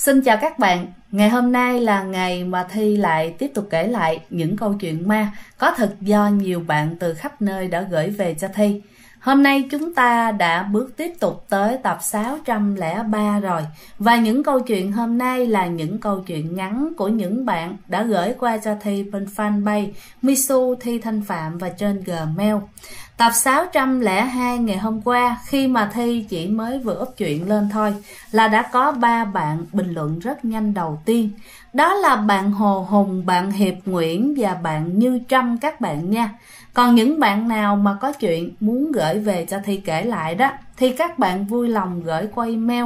Xin chào các bạn, ngày hôm nay là ngày mà Thi lại tiếp tục kể lại những câu chuyện ma có thật do nhiều bạn từ khắp nơi đã gửi về cho Thi. Hôm nay chúng ta đã bước tiếp tục tới tập 603 rồi. Và những câu chuyện hôm nay là những câu chuyện ngắn của những bạn đã gửi qua cho Thi bên fanpage Misu Thi Thanh Phạm và trên Gmail. Tập 602 ngày hôm qua, khi mà Thi chỉ mới vừa up chuyện lên thôi, là đã có 3 bạn bình luận rất nhanh đầu tiên. Đó là bạn Hồ Hùng, bạn Hiệp Nguyễn và bạn Như Trâm các bạn nha. Còn những bạn nào mà có chuyện muốn gửi về cho Thi kể lại đó, thì các bạn vui lòng gửi qua email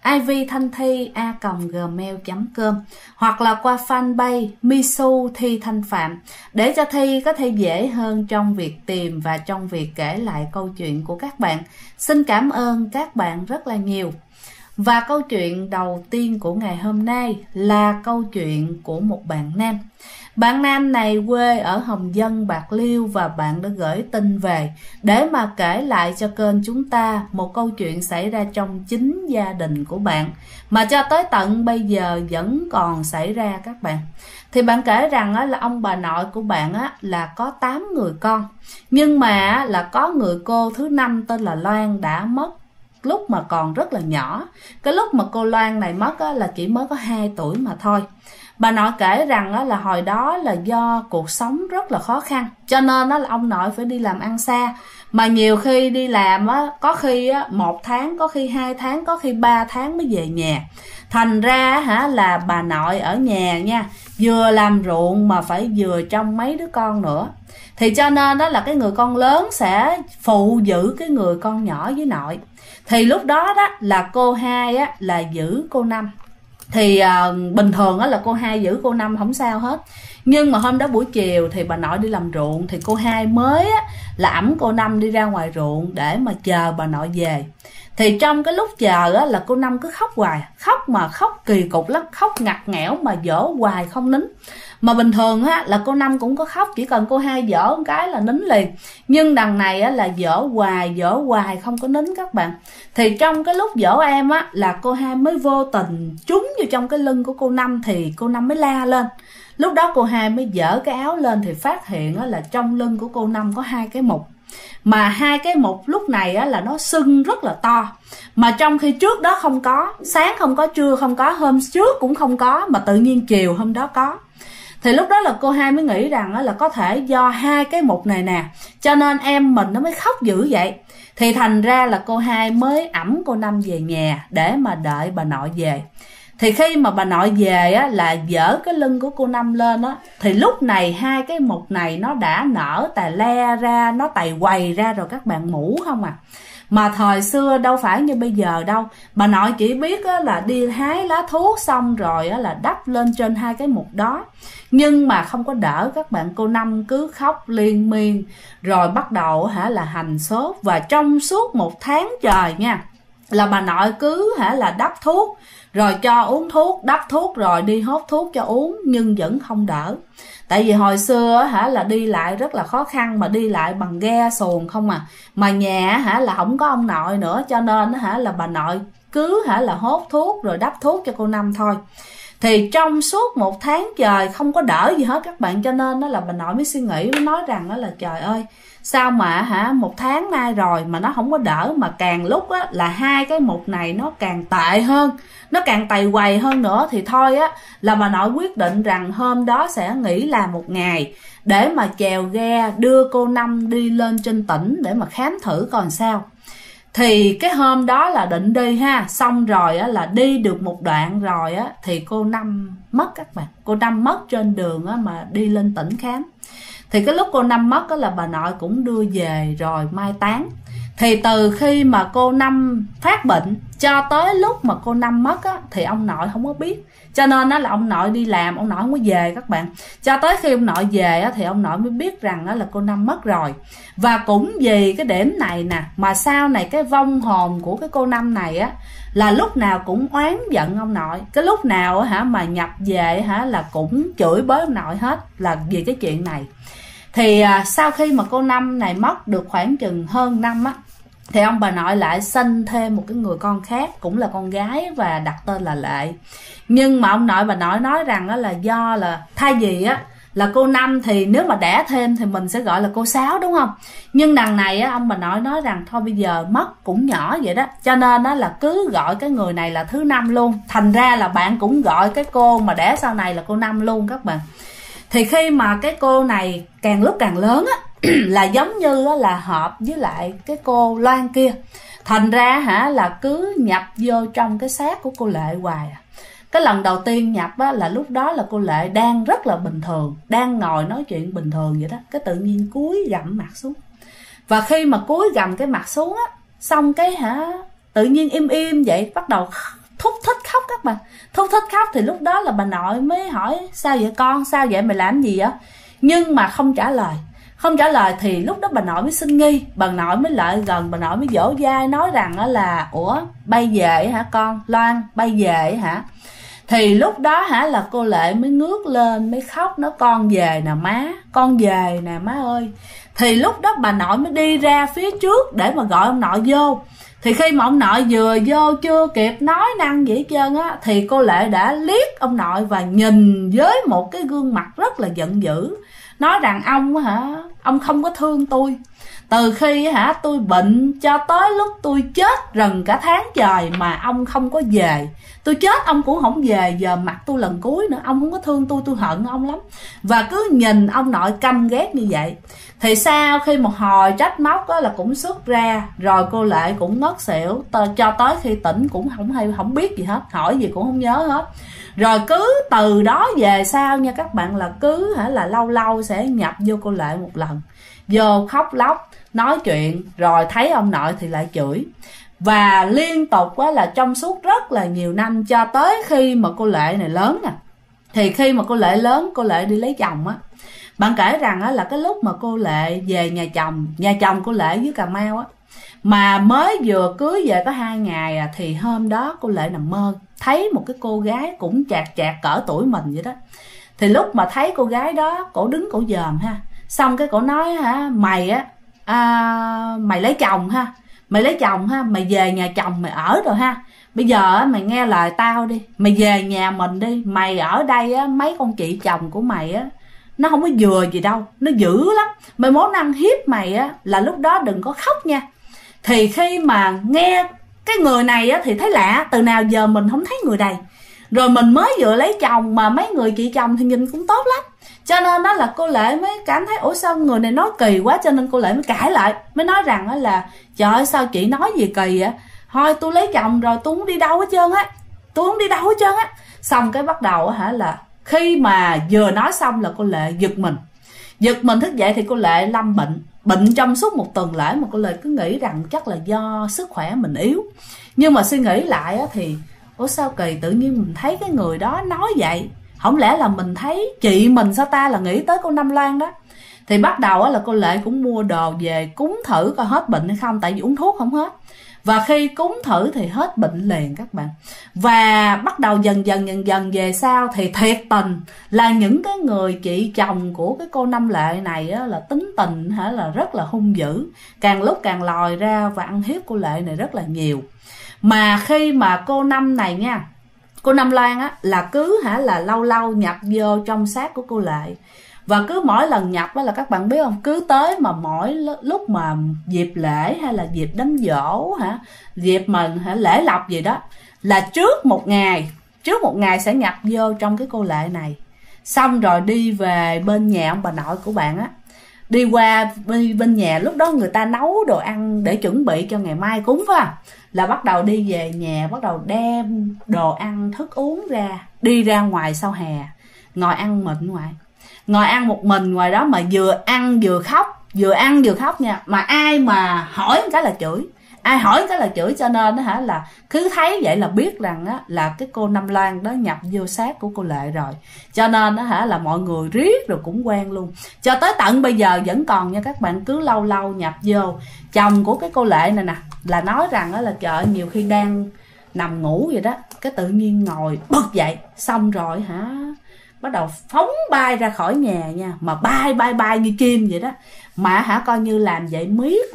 ivthanthi@gmail.com hoặc là qua fanpage Misu Thi Thanh Phạm để cho Thi có thể dễ hơn trong việc tìm và trong việc kể lại câu chuyện của các bạn. Xin cảm ơn các bạn rất là nhiều. Và câu chuyện đầu tiên của ngày hôm nay là câu chuyện của một bạn nam. Bạn nam này quê ở Hồng Dân, Bạc Liêu và bạn đã gửi tin về để mà kể lại cho kênh chúng ta một câu chuyện xảy ra trong chính gia đình của bạn mà cho tới tận bây giờ vẫn còn xảy ra các bạn. Thì bạn kể rằng là ông bà nội của bạn là có 8 người con, nhưng mà là có người cô thứ 5 tên là Loan đã mất lúc mà còn rất là nhỏ. Cái lúc mà cô Loan này mất là chỉ mới có 2 tuổi mà thôi. Bà nội kể rằng là hồi đó là do cuộc sống rất là khó khăn, cho nên là ông nội phải đi làm ăn xa. Mà nhiều khi đi làm có khi 1 tháng, có khi 2 tháng, có khi 3 tháng mới về nhà. Thành ra là bà nội ở nhà nha, vừa làm ruộng mà phải vừa trông mấy đứa con nữa. Thì cho nên đó là cái người con lớn sẽ phụ giữ cái người con nhỏ với nội. Thì lúc đó là cô hai là giữ cô Năm. Thì bình thường là cô hai giữ cô Năm không sao hết. Nhưng mà hôm đó buổi chiều thì bà nội đi làm ruộng, thì cô hai mới là ẵm cô Năm đi ra ngoài ruộng để mà chờ bà nội về. Thì trong cái lúc chờ là cô Năm cứ khóc hoài, khóc mà khóc kỳ cục lắm, khóc ngặt nghẽo mà dỗ hoài không nín. Mà bình thường là cô Năm cũng có khóc, chỉ cần cô hai dỗ một cái là nín liền. Nhưng đằng này là dỗ hoài không có nín các bạn. Thì trong cái lúc dỗ em là cô hai mới vô tình trúng vô trong cái lưng của cô Năm, thì cô Năm mới la lên. Lúc đó cô hai mới dở cái áo lên thì phát hiện là trong lưng của cô Năm có 2 cái mụn. Mà 2 cái mụn lúc này là nó sưng rất là to. Mà trong khi trước đó không có, sáng không có, trưa không có, hôm trước cũng không có, mà tự nhiên chiều hôm đó có. Thì lúc đó là cô hai mới nghĩ rằng là có thể do 2 cái mụn này nè, cho nên em mình nó mới khóc dữ vậy. Thì thành ra là cô hai mới ẵm cô Năm về nhà để mà đợi bà nội về. Thì khi mà bà nội về là dỡ cái lưng của cô Năm lên thì lúc này 2 cái mụn này nó đã nở tà le ra, nó tày quầy ra rồi các bạn, mũ không à. Mà thời xưa đâu phải như bây giờ đâu. Bà nội chỉ biết là đi hái lá thuốc xong rồi là đắp lên trên 2 cái mụn đó. Nhưng mà không có đỡ các bạn, cô Năm cứ khóc liên miên. Rồi bắt đầu là hành sốt. Và trong suốt 1 tháng trời nha, là bà nội cứ là đắp thuốc, rồi cho uống thuốc, đắp thuốc rồi đi hốt thuốc cho uống, nhưng vẫn không đỡ. Tại vì hồi xưa là đi lại rất là khó khăn, mà đi lại bằng ghe xuồng không à. Mà nhà là không có ông nội nữa, cho nên là bà nội cứ là hốt thuốc rồi đắp thuốc cho cô Năm thôi. Thì trong suốt 1 tháng trời không có đỡ gì hết các bạn, cho nên là bà nội mới suy nghĩ, mới nói rằng là trời ơi, sao mà 1 tháng nay rồi mà nó không có đỡ, mà càng lúc là 2 cái mụn này nó càng tệ hơn, nó càng tày quầy hơn nữa. Thì thôi là bà nội quyết định rằng hôm đó sẽ nghỉ làm 1 ngày để mà chèo ghe đưa cô Năm đi lên trên tỉnh để mà khám thử còn sao. Thì cái hôm đó là định đi xong rồi là đi được một đoạn rồi thì cô Năm mất các bạn. Cô Năm mất trên đường mà đi lên tỉnh khám. Thì cái lúc cô Năm mất là bà nội cũng đưa về rồi mai táng. Thì từ khi mà cô Năm phát bệnh cho tới lúc mà cô Năm mất thì ông nội không có biết. Cho nên là ông nội đi làm, ông nội không có về các bạn. Cho tới khi ông nội về thì ông nội mới biết rằng là cô Năm mất rồi. Và cũng vì cái điểm này nè, mà sau này cái vong hồn của cái cô Năm này là lúc nào cũng oán giận ông nội. Cái lúc nào mà nhập về là cũng chửi bới ông nội hết, là vì cái chuyện này. Thì sau khi mà cô Năm này mất được khoảng chừng hơn năm thì ông bà nội lại sinh thêm một cái người con khác, cũng là con gái, và đặt tên là Lệ. Nhưng mà ông nội bà nội nói rằng đó là do là thay vì á là cô Năm thì nếu mà đẻ thêm thì mình sẽ gọi là cô Sáu, đúng không? Nhưng đằng này á, ông bà nội nói rằng thôi bây giờ mất cũng nhỏ vậy đó, cho nên đó là cứ gọi cái người này là thứ Năm luôn. Thành ra là bạn cũng gọi cái cô mà đẻ sau này là cô Năm luôn các bạn. Thì khi mà cái cô này càng lúc càng lớn á là giống như là hợp với lại cái cô Loan kia, thành ra là cứ nhập vô trong cái xác của cô Lệ hoài à. Cái lần đầu tiên nhập á, là lúc đó là cô Lệ đang rất là bình thường, đang ngồi nói chuyện bình thường vậy đó, cái tự nhiên cúi gặm mặt xuống. Và khi mà cúi gặm cái mặt xuống á, xong cái tự nhiên im im vậy, bắt đầu thúc thích khóc các bạn. Thúc thích khóc thì lúc đó là bà nội mới hỏi: sao vậy con, sao vậy, mày làm gì á? Nhưng mà không trả lời. Không trả lời thì lúc đó bà nội mới sinh nghi. Bà nội mới lại gần, bà nội mới vỗ vai nói rằng là: ủa bay về hả con? Loan bay về hả? Thì lúc đó là cô Lệ mới ngước lên mới khóc, nói: con về nè má, con về nè má ơi. Thì lúc đó bà nội mới đi ra phía trước để mà gọi ông nội vô. Thì khi mà ông nội vừa vô chưa kịp nói năng gì hết trơn á, thì cô Lệ đã liếc ông nội và nhìn với một cái gương mặt rất là giận dữ, nói rằng: ông không có thương tôi. Từ khi tôi bệnh cho tới lúc tôi chết gần cả tháng trời mà ông không có về. Tôi chết ông cũng không về, giờ mặt tôi lần cuối nữa, ông không có thương tôi hận ông lắm. Và cứ nhìn ông nội căm ghét như vậy. Thì sau khi một hồi trách móc là cũng xuất ra, rồi cô Lệ cũng ngất xỉu, cho tới khi tỉnh cũng không biết gì hết, hỏi gì cũng không nhớ hết. Rồi cứ từ đó về sau nha các bạn, là cứ là lâu lâu sẽ nhập vô cô Lệ một lần, vô khóc lóc nói chuyện, rồi thấy ông nội thì lại chửi. Và liên tục là trong suốt rất là nhiều năm, cho tới khi mà cô Lệ này lớn nè. Thì khi mà cô Lệ lớn, cô Lệ đi lấy chồng á, bạn kể rằng là cái lúc mà cô Lệ về nhà chồng cô Lệ dưới Cà Mau á, mà mới vừa cưới về có 2 ngày thì hôm đó cô Lệ nằm mơ thấy một cái cô gái cũng chạc cỡ tuổi mình vậy đó. Thì lúc mà thấy cô gái đó, cổ đứng cổ dòm xong cái cổ nói: mày mày lấy chồng mày lấy chồng mày về nhà chồng mày ở rồi bây giờ mày nghe lời tao đi, mày về nhà mình đi, mày ở đây mấy con chị chồng của mày nó không có vừa gì đâu, nó dữ lắm, mày muốn ăn hiếp mày là lúc đó đừng có khóc nha. Thì khi mà nghe cái người này thì thấy lạ, từ nào giờ mình không thấy người này, rồi mình mới vừa lấy chồng mà mấy người chị chồng thì nhìn cũng tốt lắm, cho nên đó là cô Lệ mới cảm thấy ủa sao người này nói kỳ quá, cho nên cô Lệ mới cãi lại, mới nói rằng là trời ơi sao chị nói gì kỳ vậy, thôi tôi lấy chồng rồi tôi không đi đâu hết trơn Xong cái bắt đầu là khi mà vừa nói xong là cô Lệ giật mình thức dậy. Thì cô Lệ lâm bệnh trong suốt một tuần lễ, mà cô Lệ cứ nghĩ rằng chắc là do sức khỏe mình yếu. Nhưng mà suy nghĩ lại thì ủa sao kỳ, tự nhiên mình thấy cái người đó nói vậy, không lẽ là mình thấy chị mình sao ta, là nghĩ tới cô Năm Loan đó. Thì bắt đầu là cô Lệ cũng mua đồ về cúng thử coi hết bệnh hay không, tại vì uống thuốc không hết. Và khi cúng thử thì hết bệnh liền các bạn. Và bắt đầu dần dần về sau thì thiệt tình là những cái người chị chồng của cái cô Năm Lệ này là tính tình là rất là hung dữ, càng lúc càng lòi ra và ăn hiếp cô Lệ này rất là nhiều. Mà khi mà cô Năm này nha, cô Năm Loan là cứ là lâu lâu nhập vô trong xác của cô Lệ. Và cứ mỗi lần nhập là các bạn biết không, cứ tới mà mỗi lúc mà dịp lễ hay là dịp đám giỗ dịp mà lễ lộc gì đó, là trước một ngày sẽ nhập vô trong cái cô Lệ này. Xong rồi đi về bên nhà ông bà nội của bạn đi qua bên nhà, lúc đó người ta nấu đồ ăn để chuẩn bị cho ngày mai cúng phải không, là bắt đầu đi về nhà, bắt đầu đem đồ ăn thức uống ra, đi ra ngoài sau hè, ngồi ăn mình ngồi ăn một mình ngoài đó, mà vừa ăn vừa khóc nha. Mà ai mà hỏi cái là chửi, cho nên là cứ thấy vậy là biết rằng là cái cô Năm Loan đó nhập vô xác của cô Lệ rồi, cho nên là mọi người riết rồi cũng quen luôn, cho tới tận bây giờ vẫn còn nha các bạn. Cứ lâu lâu nhập vô, chồng của cái cô Lệ này nè là nói rằng là trời, nhiều khi đang nằm ngủ vậy đó, cái tự nhiên ngồi bật dậy, xong rồi bắt đầu phóng bay ra khỏi nhà nha, mà bay như chim vậy đó, mà coi như làm dậy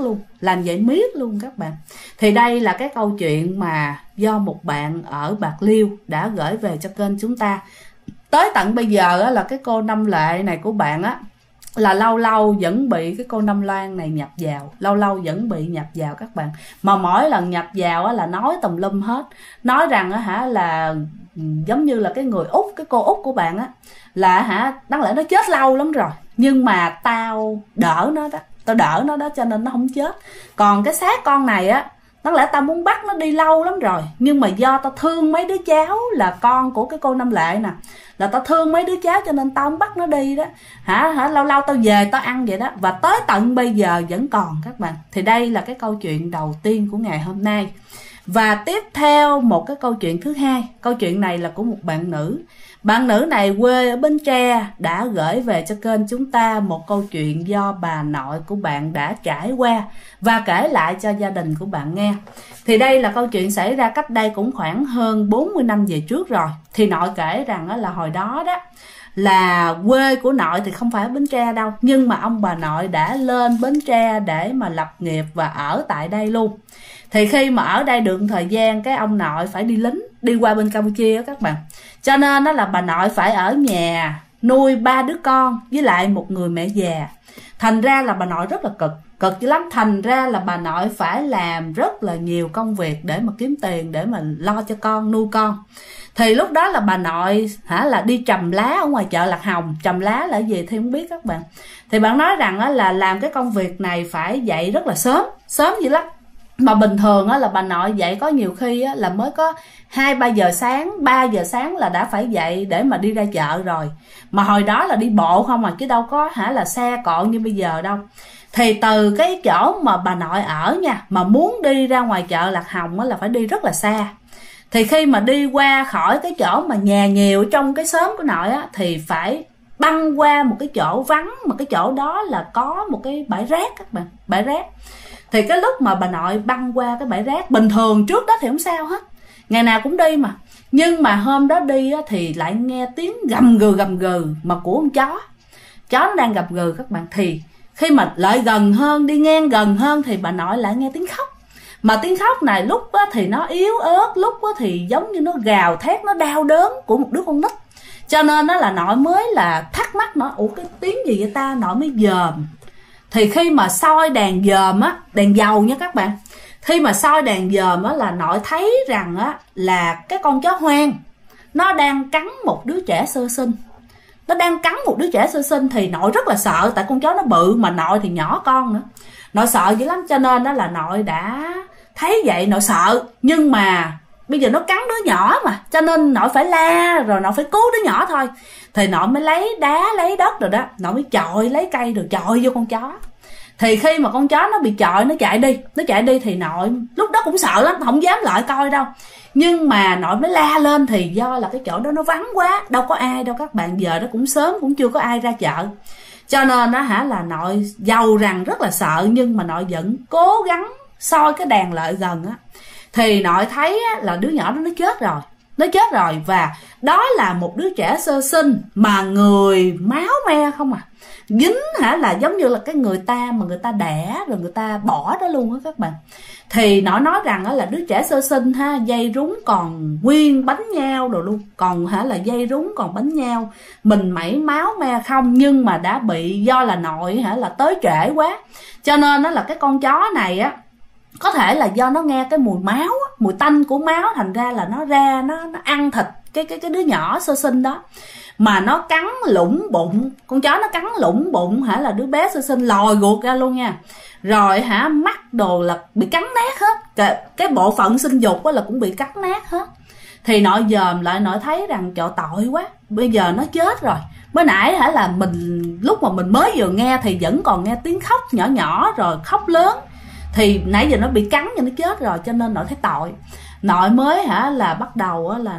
miết luôn các bạn. Thì đây là cái câu chuyện mà do một bạn ở Bạc Liêu đã gửi về cho kênh chúng ta. Tới tận bây giờ là cái cô Năm Lệ này của bạn là lâu lâu vẫn bị cái cô Năm Loan này nhập vào, lâu lâu vẫn bị nhập vào các bạn. Mà mỗi lần nhập vào là nói tùm lum hết, nói rằng là giống như là cái người Út, cái cô Út của bạn là đáng lẽ nó chết lâu lắm rồi, nhưng mà tao đỡ nó đó cho nên nó không chết. Còn cái xác con này đáng lẽ tao muốn bắt nó đi lâu lắm rồi, nhưng mà do tao thương mấy đứa cháu là con của cái cô Năm Lệ nè, là tao thương mấy đứa cháu cho nên tao không bắt nó đi đó. Lâu lâu tao về tao ăn vậy đó, và tới tận bây giờ vẫn còn các bạn. Thì đây là cái câu chuyện đầu tiên của ngày hôm nay. Và tiếp theo một cái câu chuyện thứ hai. Câu chuyện này là của một bạn nữ. Bạn nữ này quê ở Bến Tre đã gửi về cho kênh chúng ta một câu chuyện do bà nội của bạn đã trải qua và kể lại cho gia đình của bạn nghe. Thì đây là câu chuyện xảy ra cách đây cũng khoảng hơn 40 năm về trước rồi. Thì nội kể rằng là hồi đó là quê của nội thì không phải ở Bến Tre đâu, nhưng mà ông bà nội đã lên Bến Tre để mà lập nghiệp và ở tại đây luôn. Thì khi mà ở đây được thời gian, cái ông nội phải đi lính, đi qua bên Campuchia các bạn, cho nên là bà nội phải ở nhà nuôi 3 đứa con với lại một người mẹ già. Thành ra là bà nội rất là cực dữ lắm. Thành ra là bà nội phải làm rất là nhiều công việc để mà kiếm tiền, để mà lo cho con, nuôi con. Thì lúc đó là bà nội là đi trầm lá ở ngoài chợ Lạc Hồng. Trầm lá là gì thì không biết các bạn. Thì bạn nói rằng là làm cái công việc này phải dậy rất là sớm dữ lắm. Mà bình thường là bà nội dậy có nhiều khi là mới có 2-3 giờ sáng, 3 giờ sáng là đã phải dậy để mà đi ra chợ rồi. Mà hồi đó là đi bộ không chứ đâu có là xe cộ như bây giờ đâu. Thì từ cái chỗ mà bà nội ở nha, mà muốn đi ra ngoài chợ Lạc Hồng là phải đi rất là xa. Thì khi mà đi qua khỏi cái chỗ mà nhà nhiều trong cái xóm của nội thì phải băng qua một cái chỗ vắng, mà cái chỗ đó là có một cái bãi rác các bạn, bãi rác. Thì cái lúc mà bà nội băng qua cái bãi rác, bình thường trước đó thì không sao hết, ngày nào cũng đi mà. Nhưng mà hôm đó đi thì lại nghe tiếng gầm gừ mà của con chó nó đang gầm gừ các bạn. Thì khi mà lại gần hơn, đi ngang gần hơn thì bà nội lại nghe tiếng khóc. Mà tiếng khóc này lúc thì nó yếu ớt, lúc thì giống như nó gào thét, nó đau đớn của một đứa con nít. Cho nên là nội mới là thắc mắc, nó ủa cái tiếng gì vậy ta, nội mới dòm. Thì khi mà soi đèn dòm đèn dầu nha các bạn, khi mà soi đèn dòm là nội thấy rằng là cái con chó hoang nó đang cắn một đứa trẻ sơ sinh. Nó đang cắn một đứa trẻ sơ sinh thì nội rất là sợ, tại con chó nó bự mà nội thì nhỏ con nữa. Nội sợ dữ lắm, cho nên là nội đã thấy vậy nội sợ. Nhưng mà bây giờ nó cắn đứa nhỏ mà, cho nên nội phải la, rồi nội phải cứu đứa nhỏ thôi. Thì nội mới lấy đá lấy đất rồi đó, nội mới chọi lấy cây rồi chọi vô con chó. Thì khi mà con chó nó bị chọi, nó chạy đi thì nội lúc đó cũng sợ lắm, không dám lại coi đâu. Nhưng mà nội mới la lên, thì do là cái chỗ đó nó vắng quá, đâu có ai đâu các bạn, giờ đó cũng sớm, cũng chưa có ai ra chợ. Cho nên là nội giàu rằng rất là sợ, nhưng mà nội vẫn cố gắng soi cái đèn lại gần thì nội thấy là đứa nhỏ đó nó chết rồi. Và đó là một đứa trẻ sơ sinh mà người máu me không dính là giống như là cái người ta mà người ta đẻ rồi người ta bỏ đó luôn các bạn. Thì nội nói rằng là đứa trẻ sơ sinh dây rúng còn nguyên bánh nhau rồi luôn, còn là dây rúng còn bánh nhau, mình mẩy máu me không. Nhưng mà đã bị, do là nội là tới trễ quá, cho nên là cái con chó này có thể là do nó nghe cái mùi máu, mùi tanh của máu, thành ra là nó ra nó ăn thịt cái đứa nhỏ sơ sinh đó. Mà nó cắn lủng bụng, con chó nó cắn lủng bụng là đứa bé sơ sinh lòi ruột ra luôn nha. Rồi mắt đồ là bị cắn nát hết, cái bộ phận sinh dục là cũng bị cắn nát hết. Thì nội dòm lại, nội thấy rằng trời tội quá, bây giờ nó chết rồi. Mới nãy là mình lúc mà mình mới vừa nghe thì vẫn còn nghe tiếng khóc nhỏ nhỏ rồi khóc lớn, thì nãy giờ nó bị cắn cho nó chết rồi, cho nên nội thấy tội. Nội mới là bắt đầu là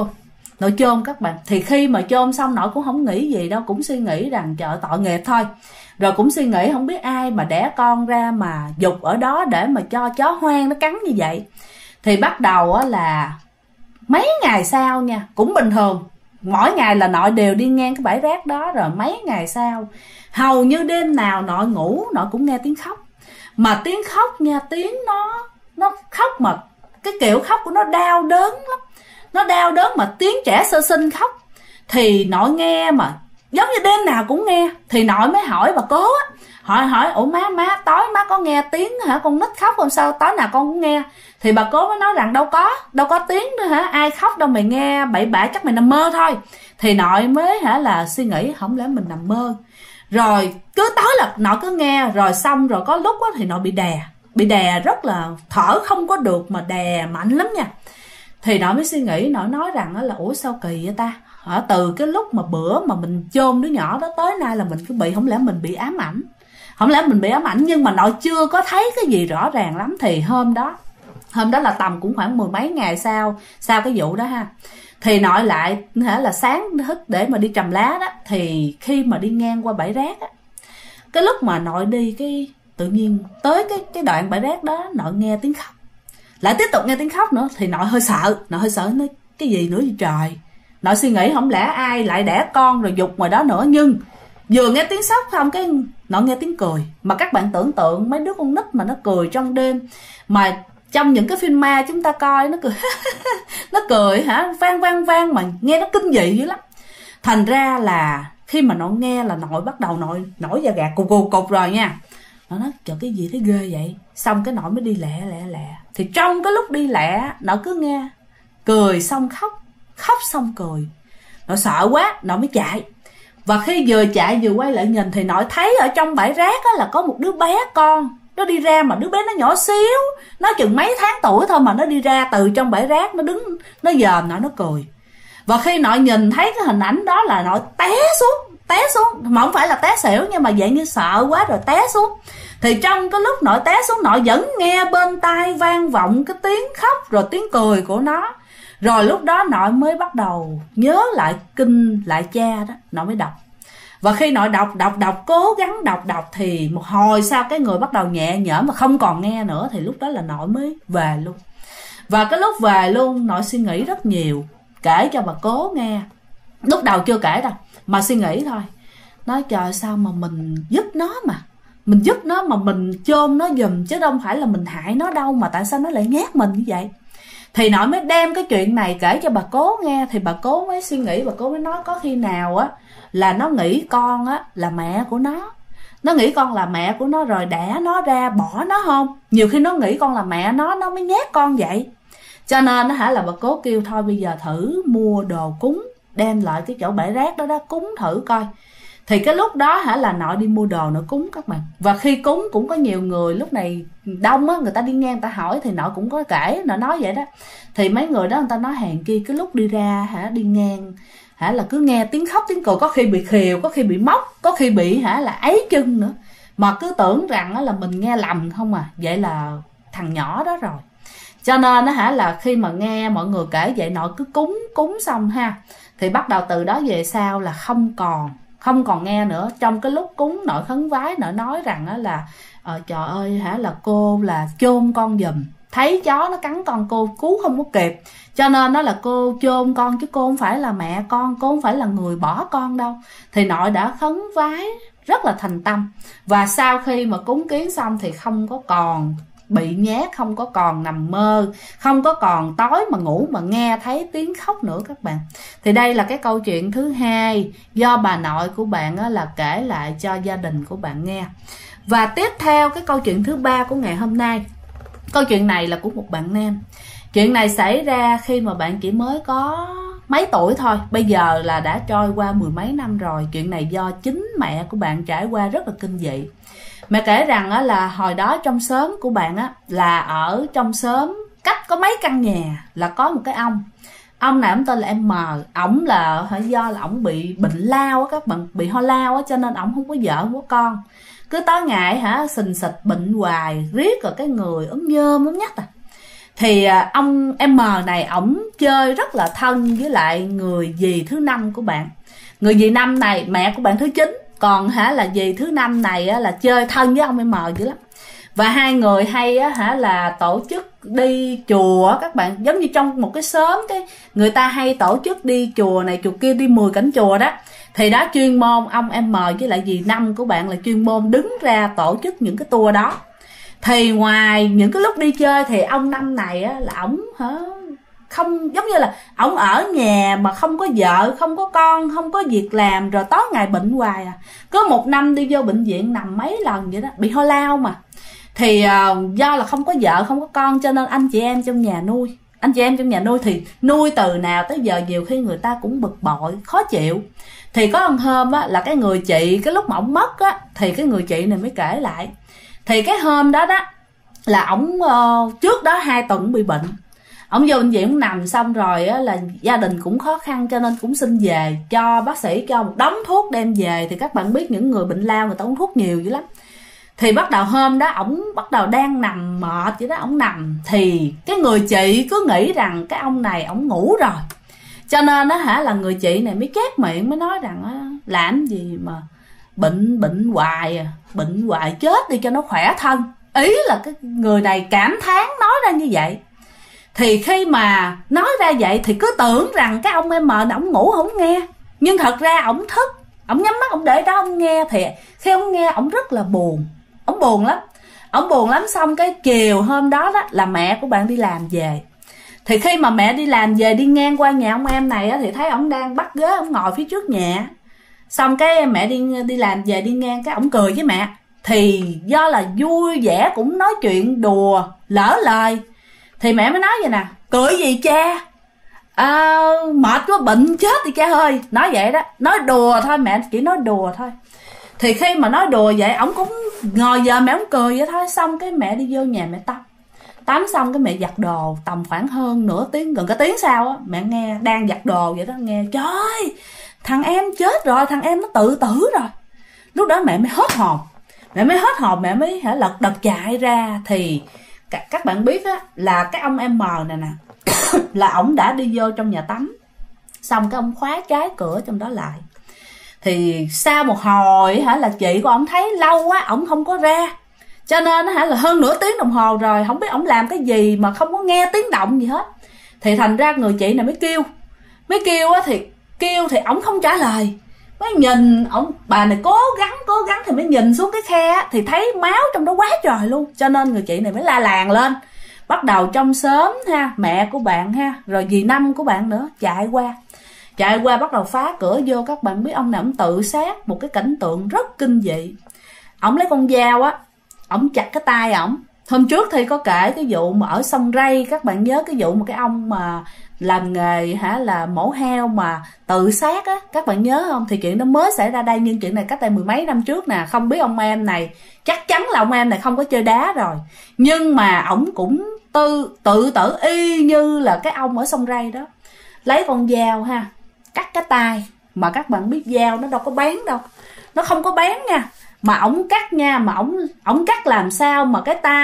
nội chôn các bạn. Thì khi mà chôn xong nội cũng không nghĩ gì đâu, cũng suy nghĩ rằng trời tội nghiệp thôi. Rồi cũng suy nghĩ không biết ai mà đẻ con ra mà dục ở đó để mà cho chó hoang nó cắn như vậy. Thì bắt đầu là mấy ngày sau nha, cũng bình thường, mỗi ngày là nội đều đi ngang cái bãi rác đó. Rồi mấy ngày sau, hầu như đêm nào nội ngủ nội cũng nghe tiếng khóc. Mà tiếng khóc nha, tiếng nó khóc mà cái kiểu khóc của nó đau đớn lắm. Nó đau đớn mà tiếng trẻ sơ sinh khóc. Thì nội nghe mà giống như đêm nào cũng nghe. Thì nội mới hỏi bà cố á, hỏi ủa má tối má có nghe tiếng hả, con nít khóc không sao tối nào con cũng nghe. Thì bà cố mới nói rằng đâu có tiếng nữa hả, ai khóc đâu mày nghe bậy bạ, chắc mày nằm mơ thôi. Thì nội mới là suy nghĩ không lẽ mình nằm mơ. Rồi cứ tối là nội cứ nghe. Rồi xong rồi có lúc á thì nội bị đè rất là thở không có được mà đè mạnh lắm nha. Thì nội mới suy nghĩ, nội nói rằng là ủa sao kỳ vậy ta, từ cái lúc mà bữa mà mình chôn đứa nhỏ đó tới nay là mình cứ bị, không lẽ mình bị ám ảnh, nhưng mà nội chưa có thấy cái gì rõ ràng lắm. Thì hôm đó là tầm cũng khoảng 10 mấy ngày sau cái vụ đó ha. Thì nội lại là sáng thức để mà đi trầm lá đó. Thì khi mà đi ngang qua bãi rác á, cái lúc mà nội đi cái tự nhiên tới cái đoạn bãi rác đó, nội nghe tiếng khóc, lại tiếp tục nghe tiếng khóc nữa. Thì nội hơi sợ nói cái gì nữa vậy trời. Nội suy nghĩ không lẽ ai lại đẻ con rồi dục ngoài đó nữa. Nhưng vừa nghe tiếng khóc không, cái nội nghe tiếng cười. Mà các bạn tưởng tượng mấy đứa con nít mà nó cười trong đêm, mà trong những cái phim ma chúng ta coi nó cười nó cười vang mà nghe nó kinh dị dữ lắm. Thành ra là khi mà nội nghe là nội bắt đầu nội nổi da gà cục rồi nha. Nó nói trời cái gì thế ghê vậy. Xong cái nội mới đi lẹ. Thì trong cái lúc đi lẹ, nội cứ nghe cười xong khóc xong cười. Nội sợ quá, nội mới chạy. Và khi vừa chạy vừa quay lại nhìn thì nội thấy ở trong bãi rác là có một đứa bé con. Nó đi ra mà đứa bé nó nhỏ xíu, nó chừng mấy tháng tuổi thôi mà nó đi ra từ trong bãi rác, nó đứng nó dòm nội nó cười. Và khi nội nhìn thấy cái hình ảnh đó là nội té xuống, mà không phải là té xỉu nhưng mà dạng như sợ quá rồi té xuống. Thì trong cái lúc nội té xuống, nội vẫn nghe bên tai vang vọng cái tiếng khóc rồi tiếng cười của nó. Rồi lúc đó nội mới bắt đầu nhớ lại kinh lại cha đó, nội mới đọc. Và khi nội đọc cố gắng đọc thì một hồi sau cái người bắt đầu nhẹ nhõm mà không còn nghe nữa. Thì lúc đó là nội mới về luôn. Và cái lúc về luôn nội suy nghĩ rất nhiều, kể cho bà cố nghe. Lúc đầu chưa kể đâu mà suy nghĩ thôi. Nói trời sao mà mình giúp nó mà mình chôn nó giùm, chứ đâu phải là mình hại nó đâu, mà tại sao nó lại ghét mình như vậy. Thì nội mới đem cái chuyện này kể cho bà cố nghe. Thì bà cố mới suy nghĩ, bà cố mới nói có khi nào á là nó nghĩ con á là mẹ của nó nghĩ con là mẹ của nó rồi đẻ nó ra bỏ nó không. Nhiều khi nó nghĩ con là mẹ nó mới ghét con vậy. Cho nên nó là bà cố kêu thôi bây giờ thử mua đồ cúng, đem lại cái chỗ bãi rác đó cúng thử coi. Thì cái lúc đó là nội đi mua đồ nội cúng các bạn. Và khi cúng cũng có nhiều người, lúc này đông á, người ta đi ngang người ta hỏi thì nội cũng có kể, nội nói vậy đó. Thì mấy người đó người ta nói hàng kia cái lúc đi ra đi ngang là cứ nghe tiếng khóc tiếng cười, có khi bị khều, có khi bị móc, có khi bị là ấy chân nữa, mà cứ tưởng rằng là mình nghe lầm không à. Vậy là thằng nhỏ đó rồi. Cho nên là khi mà nghe mọi người kể vậy, nội cứ cúng xong ha, thì bắt đầu từ đó về sau là không còn nghe nữa. Trong cái lúc cúng nội khấn vái, nội nói rằng là trời ơi là cô là chôn con giùm, thấy chó nó cắn con cô cứu không có kịp, cho nên nó là cô chôn con chứ cô không phải là mẹ con, cô không phải là người bỏ con đâu. Thì nội đã khấn vái rất là thành tâm. Và sau khi mà cúng kiến xong thì không có còn bị nhát, không có còn nằm mơ, không có còn tối mà ngủ mà nghe thấy tiếng khóc nữa các bạn. Thì đây là cái câu chuyện thứ hai do bà nội của bạn là kể lại cho gia đình của bạn nghe. Và tiếp theo cái câu chuyện thứ ba của ngày hôm nay. Câu chuyện này là của một bạn nam. Chuyện này xảy ra khi mà bạn chỉ mới có mấy tuổi thôi, bây giờ là đã trôi qua 10 mấy năm rồi. Chuyện này do chính mẹ của bạn trải qua rất là kinh dị. Mẹ kể rằng là hồi đó trong xóm của bạn là ở trong xóm cách có mấy căn nhà là có một cái ông này ông tên là M. Ổng là do là ổng bị bệnh lao các bạn, bị ho lao cho nên ổng không có vợ không có con. Cứ tối ngày sình sịch bệnh hoài, riết rồi cái người ốm nhơm ốm nhách Thì ông M này ổng chơi rất là thân với lại người dì thứ 5 của bạn. Người dì 5 này mẹ của bạn thứ 9, còn là dì thứ 5 này là chơi thân với ông M dữ lắm. Và hai người hay là tổ chức đi chùa các bạn, giống như trong một cái xóm cái người ta hay tổ chức đi chùa này chùa kia, đi 10 cảnh chùa đó, thì đó chuyên môn ông M với lại dì Năm của bạn là chuyên môn đứng ra tổ chức những cái tour đó. Thì ngoài những cái lúc đi chơi thì ông Năm này là ổng không, giống như là ổng ở nhà mà không có vợ, không có con, không có việc làm, rồi tối ngày bệnh hoài à. Có một năm đi vô bệnh viện nằm mấy lần vậy đó, bị ho lao mà. Thì do là không có vợ, không có con, cho nên anh chị em trong nhà nuôi. Anh chị em trong nhà nuôi thì nuôi từ nào tới giờ nhiều khi người ta cũng bực bội, khó chịu. Thì có một hôm là cái người chị, cái lúc mà ổng mất thì cái người chị này mới kể lại. Thì cái hôm đó là ổng trước đó 2 tuần bị bệnh. Ông vô bệnh viện nằm xong rồi là gia đình cũng khó khăn, cho nên cũng xin về, cho bác sĩ cho một đống thuốc đem về. Thì các bạn biết những người bệnh lao người ta uống thuốc nhiều dữ lắm. Thì bắt đầu hôm đó ổng bắt đầu đang nằm mệt vậy đó, ổng nằm thì cái người chị cứ nghĩ rằng cái ông này ổng ngủ rồi, cho nên là người chị này mới chép miệng mới nói rằng làm gì mà bệnh hoài chết đi cho nó khỏe thân. Ý là cái người này cảm thán nói ra như vậy. Thì khi mà nói ra vậy thì cứ tưởng rằng cái ông M này ổng ngủ không nghe, nhưng thật ra ổng thức, ổng nhắm mắt ổng để đó ổng nghe. Thì khi ổng nghe ổng rất là buồn, ổng buồn lắm. Xong cái chiều hôm đó là mẹ của bạn đi làm về. Thì khi mà mẹ đi làm về đi ngang qua nhà ông em này thì thấy ổng đang bắt ghế, ổng ngồi phía trước nhà. Xong cái mẹ đi làm về đi ngang cái ổng cười với mẹ. Thì do là vui vẻ cũng nói chuyện đùa lỡ lời, thì mẹ mới nói vậy nè: cười gì cha, mệt quá bệnh chết đi cha ơi. Nói vậy đó, nói đùa thôi, mẹ chỉ nói đùa thôi. Thì khi mà nói đùa vậy ổng cũng ngồi giờ mẹ ổng cười vậy thôi. Xong cái mẹ đi vô nhà mẹ tắm xong cái mẹ giặt đồ, tầm khoảng hơn nửa tiếng, gần cả tiếng sau mẹ nghe đang giặt đồ vậy đó, nghe trời ơi, thằng em chết rồi, thằng em nó tự tử rồi. Lúc đó mẹ mới hết hồn, mẹ mới lật đật chạy ra. Thì các bạn biết là cái ông M này nè là ổng đã đi vô trong nhà tắm, xong cái ông khóa trái cửa trong đó lại. Thì sau một hồi là chị của ổng thấy lâu quá ổng không có ra, cho nên là hơn nửa tiếng đồng hồ rồi không biết ổng làm cái gì mà không có nghe tiếng động gì hết. Thì thành ra người chị này mới kêu thì ổng không trả lời. Mới nhìn ổng, bà này cố gắng thì mới nhìn xuống cái khe thì thấy máu trong đó quá trời luôn. Cho nên người chị này mới la làng lên. Bắt đầu trong xóm mẹ của bạn rồi dì Năm của bạn nữa chạy qua bắt đầu phá cửa vô. Các bạn biết ông này ổng tự sát, một cái cảnh tượng rất kinh dị. Ổng lấy con dao ổng chặt cái tay ổng. Hôm trước thì có kể cái vụ mà ở sông Ray, các bạn nhớ cái vụ mà cái ông mà làm nghề là mổ heo mà tự sát các bạn nhớ không? Thì chuyện đó mới xảy ra đây, nhưng chuyện này cách đây 10 mấy năm trước nè. Không biết ông em này, chắc chắn là ông em này không có chơi đá rồi, nhưng mà ổng cũng tự tử y như là cái ông ở sông Ray đó. Lấy con dao cắt cái tay, mà các bạn biết dao nó đâu có bén đâu, nó không có bén nha, mà ổng cắt nha, mà ổng cắt làm sao mà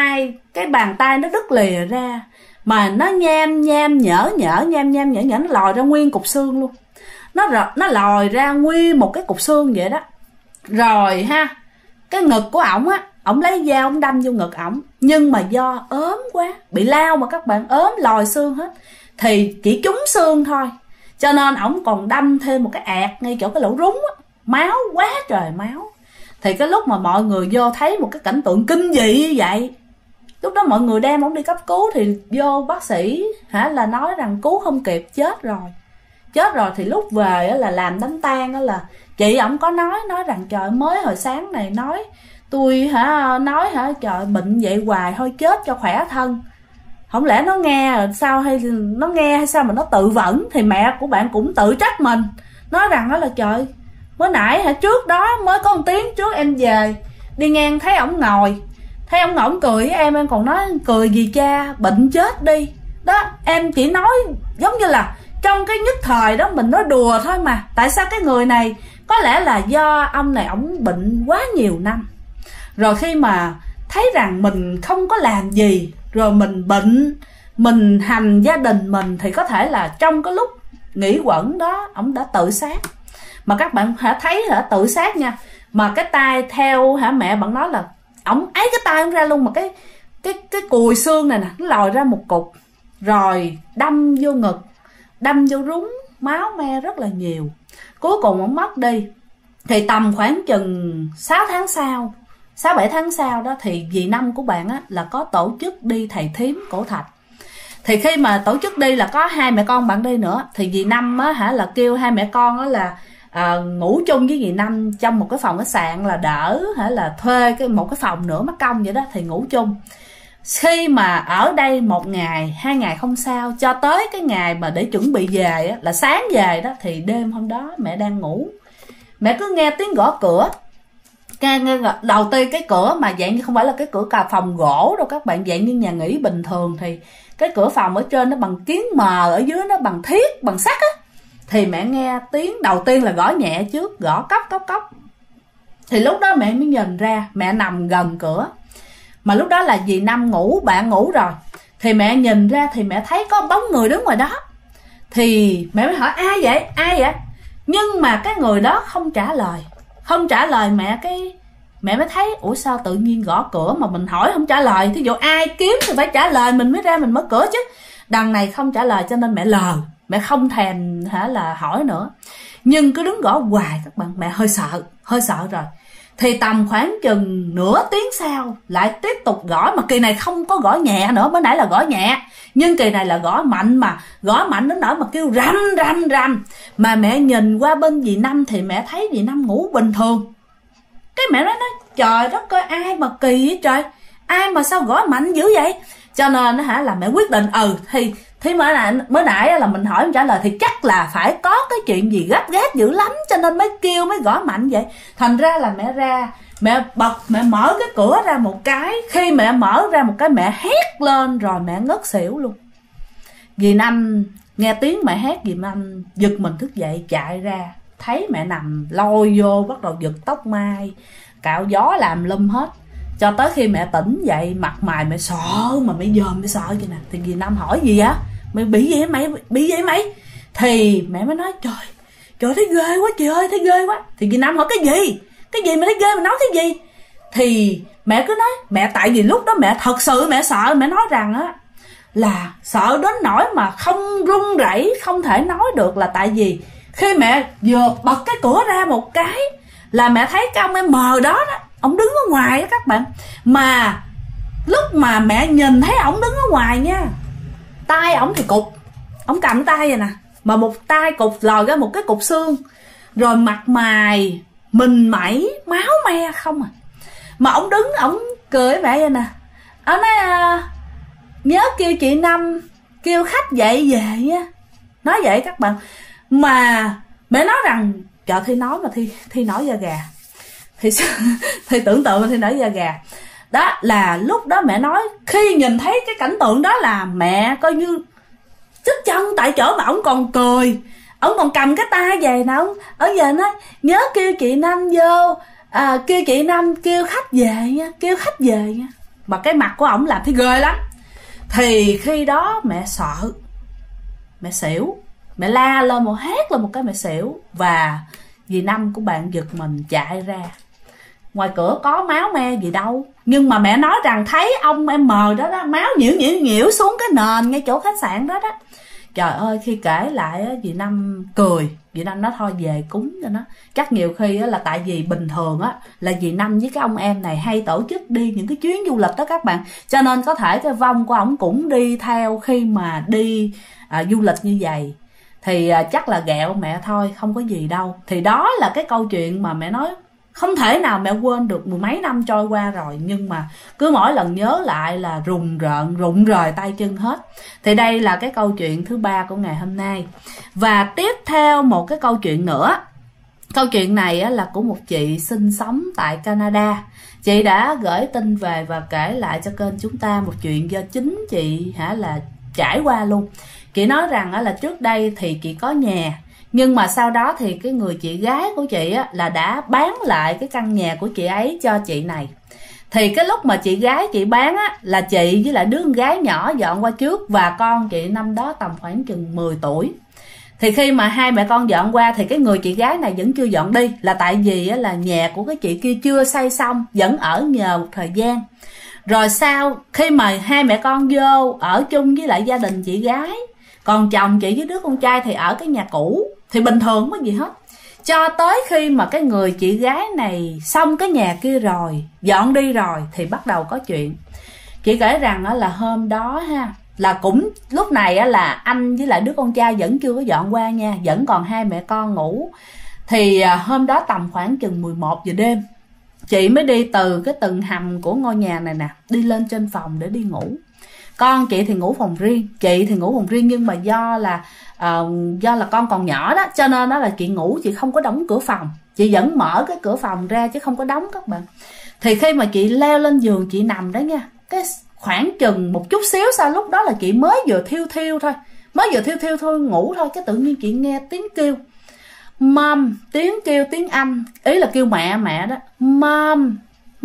cái bàn tay nó đứt lìa ra, mà nó nham nhở nó lòi ra nguyên cục xương luôn. Nó lòi ra nguyên một cái cục xương vậy đó. Rồi cái ngực của ổng lấy dao ổng đâm vô ngực ổng, nhưng mà do ốm quá, bị lao mà các bạn, ốm lòi xương hết, thì chỉ trúng xương thôi, cho nên ổng còn đâm thêm một cái ạt ngay chỗ cái lỗ rúng máu quá trời máu. Thì cái lúc mà mọi người vô thấy một cái cảnh tượng kinh dị như vậy, lúc đó mọi người đem ổng đi cấp cứu, thì vô bác sĩ là nói rằng cứu không kịp, chết rồi. Thì lúc về là làm đám tang là chị ổng có nói rằng trời, mới hồi sáng này nói tôi nói trời, bệnh vậy hoài thôi chết cho khỏe thân. Không lẽ nó nghe sao, hay nó nghe hay sao mà nó tự vẫn. Thì mẹ của bạn cũng tự trách mình, nói rằng là trời, mới nãy trước đó mới có một tiếng trước em về đi ngang thấy ổng ngồi ổng cười với em còn nói cười gì cha, bệnh chết đi đó. Em chỉ nói giống như là trong cái nhất thời đó mình nói đùa thôi mà. Tại sao cái người này, có lẽ là do ông này ổng bệnh quá nhiều năm rồi, khi mà thấy rằng mình không có làm gì rồi mình bệnh, mình hành gia đình mình, thì có thể là trong cái lúc nghĩ quẩn đó ổng đã tự sát. Mà các bạn thấy tự sát nha, mà cái tay theo mẹ bạn nói là ổng ấy cái tay ổng ra luôn, mà cái cùi xương này nè nó lòi ra một cục, rồi đâm vô ngực, đâm vô rúng, máu me rất là nhiều. Cuối cùng ổng mất đi. Thì tầm khoảng chừng 6 tháng sau, 6-7 tháng sau đó, thì dì Năm của bạn á là có tổ chức đi thầy thím Cổ Thạch. Thì khi mà tổ chức đi là có 2 mẹ con bạn đi nữa, thì dì Năm á là kêu 2 mẹ con á là ngủ chung với dì Năm trong một cái phòng khách sạn là đỡ, là thuê một cái phòng nữa mắc công vậy đó, thì ngủ chung. Khi mà ở đây 1 ngày 2 ngày không sao, cho tới cái ngày mà để chuẩn bị về á, là sáng về đó, thì đêm hôm đó mẹ đang ngủ, mẹ cứ nghe tiếng gõ cửa. Nghe đầu tiên cái cửa mà dạng như không phải là cái cửa cà phòng gỗ đâu các bạn, dạng như nhà nghỉ bình thường, thì cái cửa phòng ở trên nó bằng kiến mờ, ở dưới nó bằng thiết, bằng sắt á. Thì mẹ nghe tiếng đầu tiên là gõ nhẹ trước, gõ cốc cốc cốc. Thì lúc đó mẹ mới nhìn ra, mẹ nằm gần cửa, mà lúc đó là dì Năm ngủ, bạn ngủ rồi. Thì mẹ nhìn ra thì mẹ thấy có bóng người đứng ngoài đó. Thì mẹ mới hỏi ai vậy, ai vậy? Nhưng mà cái người đó không trả lời. Không trả lời mẹ mới thấy ủa sao tự nhiên gõ cửa mà mình hỏi không trả lời. Thí dụ ai kiếm thì phải trả lời mình mới ra mình mở cửa chứ. Đằng này không trả lời cho nên mẹ lờ, mẹ không thèm là hỏi nữa. Nhưng cứ đứng gõ hoài các bạn, mẹ hơi sợ rồi. Thì tầm khoảng chừng nửa tiếng sau lại tiếp tục gõ, mà kỳ này không có gõ nhẹ nữa, mới nãy là gõ nhẹ, nhưng kỳ này là gõ mạnh, mà gõ mạnh đến nỗi mà kêu rầm rầm rầm. Mà mẹ nhìn qua bên dì Năm thì mẹ thấy dì Năm ngủ bình thường. Cái mẹ nói trời đất ơi, ai mà kỳ vậy trời, ai mà sao gõ mạnh dữ vậy. Cho nên là mẹ quyết định thì mới nãy là mình hỏi không trả lời thì chắc là phải có cái chuyện gì gấp gáp dữ lắm, cho nên mới kêu mới gõ mạnh vậy. Thành ra là mẹ ra, mẹ mở cái cửa ra một cái. Khi mẹ mở ra một cái mẹ hét lên rồi mẹ ngất xỉu luôn. Dì Năm nghe tiếng mẹ hét, dì Năm giật mình thức dậy chạy ra, thấy mẹ nằm lôi vô, bắt đầu giật tóc mai, cạo gió làm lum hết. Cho tới khi mẹ tỉnh dậy, mặt mày mẹ sợ, mà mẹ dòm mẹ sợ vậy nè. Thì dì Năm hỏi gì á, mày bị gì mày, bị gì mày? Thì mẹ mới nói trời thấy ghê quá chị ơi, thấy ghê quá. Thì dì Năm hỏi cái gì mà thấy ghê, mà nói cái gì? Thì mẹ cứ nói mẹ, tại vì lúc đó mẹ thật sự mẹ sợ. Mẹ nói rằng á là sợ đến nỗi mà không run rẩy, không thể nói được, là tại vì khi mẹ vừa bật cái cửa ra một cái là mẹ thấy cái ông em mờ đó ông đứng ở ngoài đó các bạn. Mà lúc mà mẹ nhìn thấy ổng đứng ở ngoài nha, tay ổng thì cụt, ổng cầm tay vậy nè, mà một tay cụt lòi ra một cái cục xương, rồi mặt mày mình mẩy máu me không à. Mà ổng đứng ổng cười với mẹ vậy nè, ổng nói nhớ kêu chị Năm kêu khách dậy về nha, nói vậy các bạn. Mà mẹ nói rằng trời, Thi nói mà Thi nổi da gà, thì tưởng tượng mà Thi nổi da gà. Đó là lúc đó mẹ nói khi nhìn thấy cái cảnh tượng đó là mẹ coi như chích chân tại chỗ, mà ổng còn cười, ổng còn cầm cái tay về nè, ổng giờ nói nhớ kêu chị Năm vô, kêu chị Năm kêu khách về nha, kêu khách về nha. Mà cái mặt của ổng làm Thi ghê lắm. Thì khi đó mẹ sợ, mẹ xỉu, mẹ la lên một hét lên một cái mẹ xỉu. Và dì Năm của bạn giật mình chạy ra, ngoài cửa có máu me gì đâu, nhưng mà mẹ nói rằng thấy ông em mờ đó máu nhiễu xuống cái nền ngay chỗ khách sạn đó. Trời ơi, khi kể lại dì Năm cười. Dì Năm nói thôi về cúng cho nó. Chắc nhiều khi là tại vì bình thường là dì Năm với cái ông em này hay tổ chức đi những cái chuyến du lịch đó các bạn, cho nên có thể cái vong của ổng cũng đi theo khi mà đi du lịch như vậy. Thì chắc là ghẹo mẹ thôi, không có gì đâu. Thì đó là cái câu chuyện mà mẹ nói không thể nào mẹ quên được, 10 mấy năm trôi qua rồi, nhưng mà cứ mỗi lần nhớ lại là rụng rời tay chân hết. Thì đây là cái câu chuyện thứ 3 của ngày hôm nay. Và tiếp theo một cái câu chuyện nữa. Câu chuyện này là của một chị sinh sống tại Canada. Chị đã gửi tin về và kể lại cho kênh chúng ta một chuyện do chính chị là trải qua luôn. Chị nói rằng là trước đây thì chị có nhà, nhưng mà sau đó thì cái người chị gái của chị là đã bán lại cái căn nhà của chị ấy cho chị này. Thì cái lúc mà chị gái chị bán là chị với lại đứa con gái nhỏ dọn qua trước, và con chị năm đó tầm khoảng chừng 10 tuổi. Thì khi mà hai mẹ con dọn qua thì cái người chị gái này vẫn chưa dọn đi, là tại vì là nhà của cái chị kia chưa xây xong, vẫn ở nhờ một thời gian. Rồi sau khi mà hai mẹ con vô ở chung với lại gia đình chị gái, còn chồng chị với đứa con trai thì ở cái nhà cũ, thì bình thường không có gì hết. Cho tới khi mà cái người chị gái này xong cái nhà kia rồi, dọn đi rồi, thì bắt đầu có chuyện. Chị kể rằng là hôm đó ha, là cũng lúc này là anh với lại đứa con trai vẫn chưa có dọn qua nha, vẫn còn hai mẹ con ngủ. Thì hôm đó tầm khoảng chừng 11 giờ đêm, chị mới đi từ cái tầng hầm của ngôi nhà này nè, đi lên trên phòng để đi ngủ. Con chị thì ngủ phòng riêng, chị thì ngủ phòng riêng, nhưng mà do là con còn nhỏ đó, cho nên đó là chị ngủ, chị không có đóng cửa phòng, chị vẫn mở cái cửa phòng ra chứ không có đóng các bạn. Thì khi mà chị leo lên giường chị nằm đó nha, cái khoảng chừng một chút xíu sau, lúc đó là chị mới vừa thiêu thôi, ngủ thôi, cái tự nhiên chị nghe tiếng kêu mom, tiếng kêu tiếng Anh, ý là kêu mẹ đó, mom.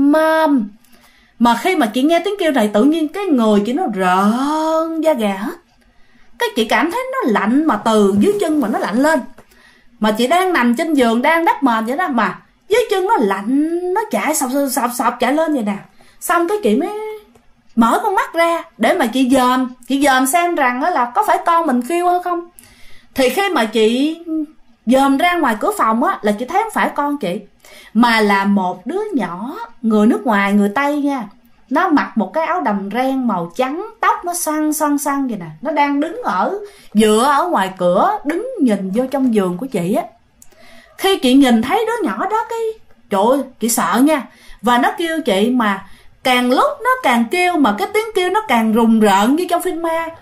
Mà khi mà chị nghe tiếng kêu này, tự nhiên cái người chị nó rợn da gà hết. Cái chị cảm thấy nó lạnh, mà từ dưới chân mà nó lạnh lên. Mà chị đang nằm trên giường, đang đắp mền vậy đó, mà dưới chân nó lạnh, nó chạy sọc chạy lên vậy nè. Xong cái chị mới mở con mắt ra để mà chị dòm xem rằng là có phải con mình kêu hay không. Thì khi mà chị dòm ra ngoài cửa phòng á, là chị thấy không phải con chị, mà là một đứa nhỏ người nước ngoài, người Tây nha. Nó mặc một cái áo đầm ren màu trắng, tóc nó xoăn vậy nè. Nó đang đứng dựa ở ngoài cửa, đứng nhìn vô trong giường của chị á. Khi chị nhìn thấy đứa nhỏ đó, cái trời ơi, chị sợ nha. Và nó kêu chị, mà càng lúc nó càng kêu, mà cái tiếng kêu nó càng rùng rợn như trong phim ma.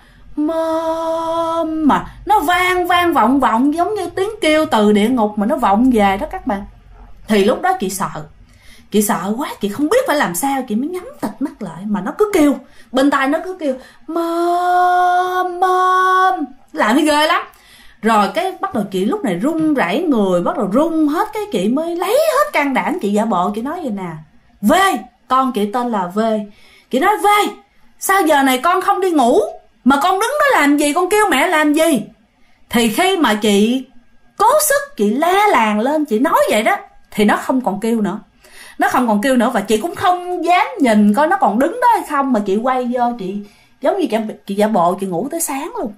Mà nó vang vọng giống như tiếng kêu từ địa ngục mà nó vọng về đó các bạn. Thì lúc đó chị sợ quá, chị không biết phải làm sao, chị mới nhắm tịt mắt lại, mà nó cứ kêu, bên tai nó cứ kêu mom, làm cái ghê lắm. Rồi cái bắt đầu chị lúc này run rẩy người, bắt đầu run hết, cái chị mới lấy hết can đảm, chị giả bộ, chị nói vậy nè: V, con chị tên là V. Chị nói: V, sao giờ này con không đi ngủ mà con đứng đó làm gì, con kêu mẹ làm gì? Thì khi mà chị cố sức chị la làng lên, chị nói vậy đó, thì nó không còn kêu nữa. Và chị cũng không dám nhìn coi nó còn đứng đó hay không, mà chị quay vô, chị giống như chị giả bộ chị ngủ tới sáng luôn.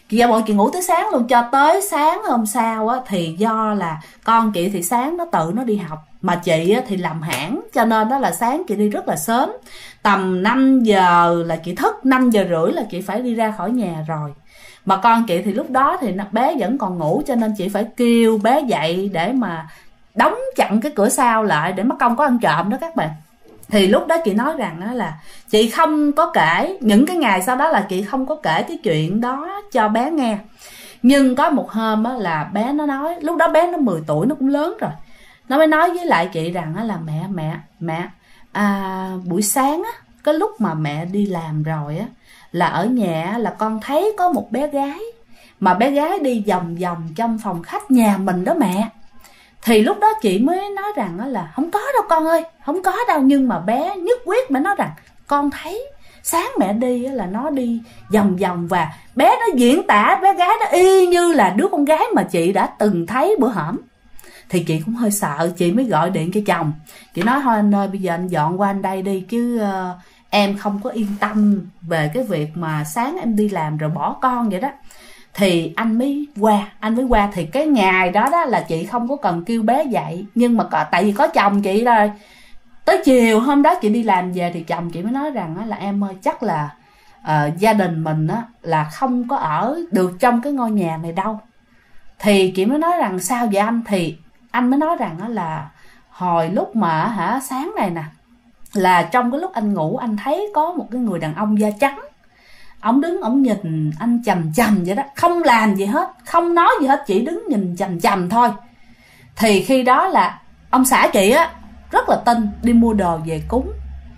Cho tới sáng hôm sau á, thì do là con chị thì sáng nó tự nó đi học, mà chị á thì làm hãng, cho nên đó là sáng chị đi rất là sớm, tầm 5 giờ là chị thức, 5 giờ rưỡi là chị phải đi ra khỏi nhà rồi. Mà con chị thì lúc đó thì bé vẫn còn ngủ, cho nên chị phải kêu bé dậy để mà đóng chặn cái cửa sau lại, để mất công có ăn trộm đó các bạn. Thì lúc đó chị nói rằng đó là chị không có kể, những cái ngày sau đó là chị không có kể cái chuyện đó cho bé nghe. Nhưng có một hôm á, là bé nó nói, lúc đó bé nó 10 tuổi, nó cũng lớn rồi, nó mới nói với lại chị rằng là mẹ buổi sáng á, cái lúc mà mẹ đi làm rồi á, là ở nhà là con thấy có một bé gái, mà bé gái đi vòng vòng trong phòng khách nhà mình đó mẹ. Thì lúc đó chị mới nói rằng là không có đâu con ơi, không có đâu. Nhưng mà bé nhất quyết mới nói rằng con thấy sáng mẹ đi là nó đi vòng vòng, và bé nó diễn tả bé gái đó y như là đứa con gái mà chị đã từng thấy bữa hổm. Thì chị cũng hơi sợ, chị mới gọi điện cho chồng. Chị nói: thôi anh ơi, bây giờ anh dọn qua anh đây đi, chứ em không có yên tâm về cái việc mà sáng em đi làm rồi bỏ con vậy đó. Thì anh mới qua. Thì cái ngày đó là chị không có cần kêu bé dậy, nhưng mà tại vì có chồng chị rồi. Tới chiều hôm đó chị đi làm về thì chồng chị mới nói rằng là em ơi, chắc là gia đình mình á là không có ở được trong cái ngôi nhà này đâu. Thì chị mới nói rằng sao vậy anh? Thì anh mới nói rằng là hồi lúc mà sáng này nè, là trong cái lúc anh ngủ, anh thấy có một cái người đàn ông da trắng, ổng đứng ổng nhìn anh chằm chằm vậy đó, không làm gì hết, không nói gì hết, chỉ đứng nhìn chằm chằm thôi. Thì khi đó là ông xã chị á rất là tin, đi mua đồ về cúng,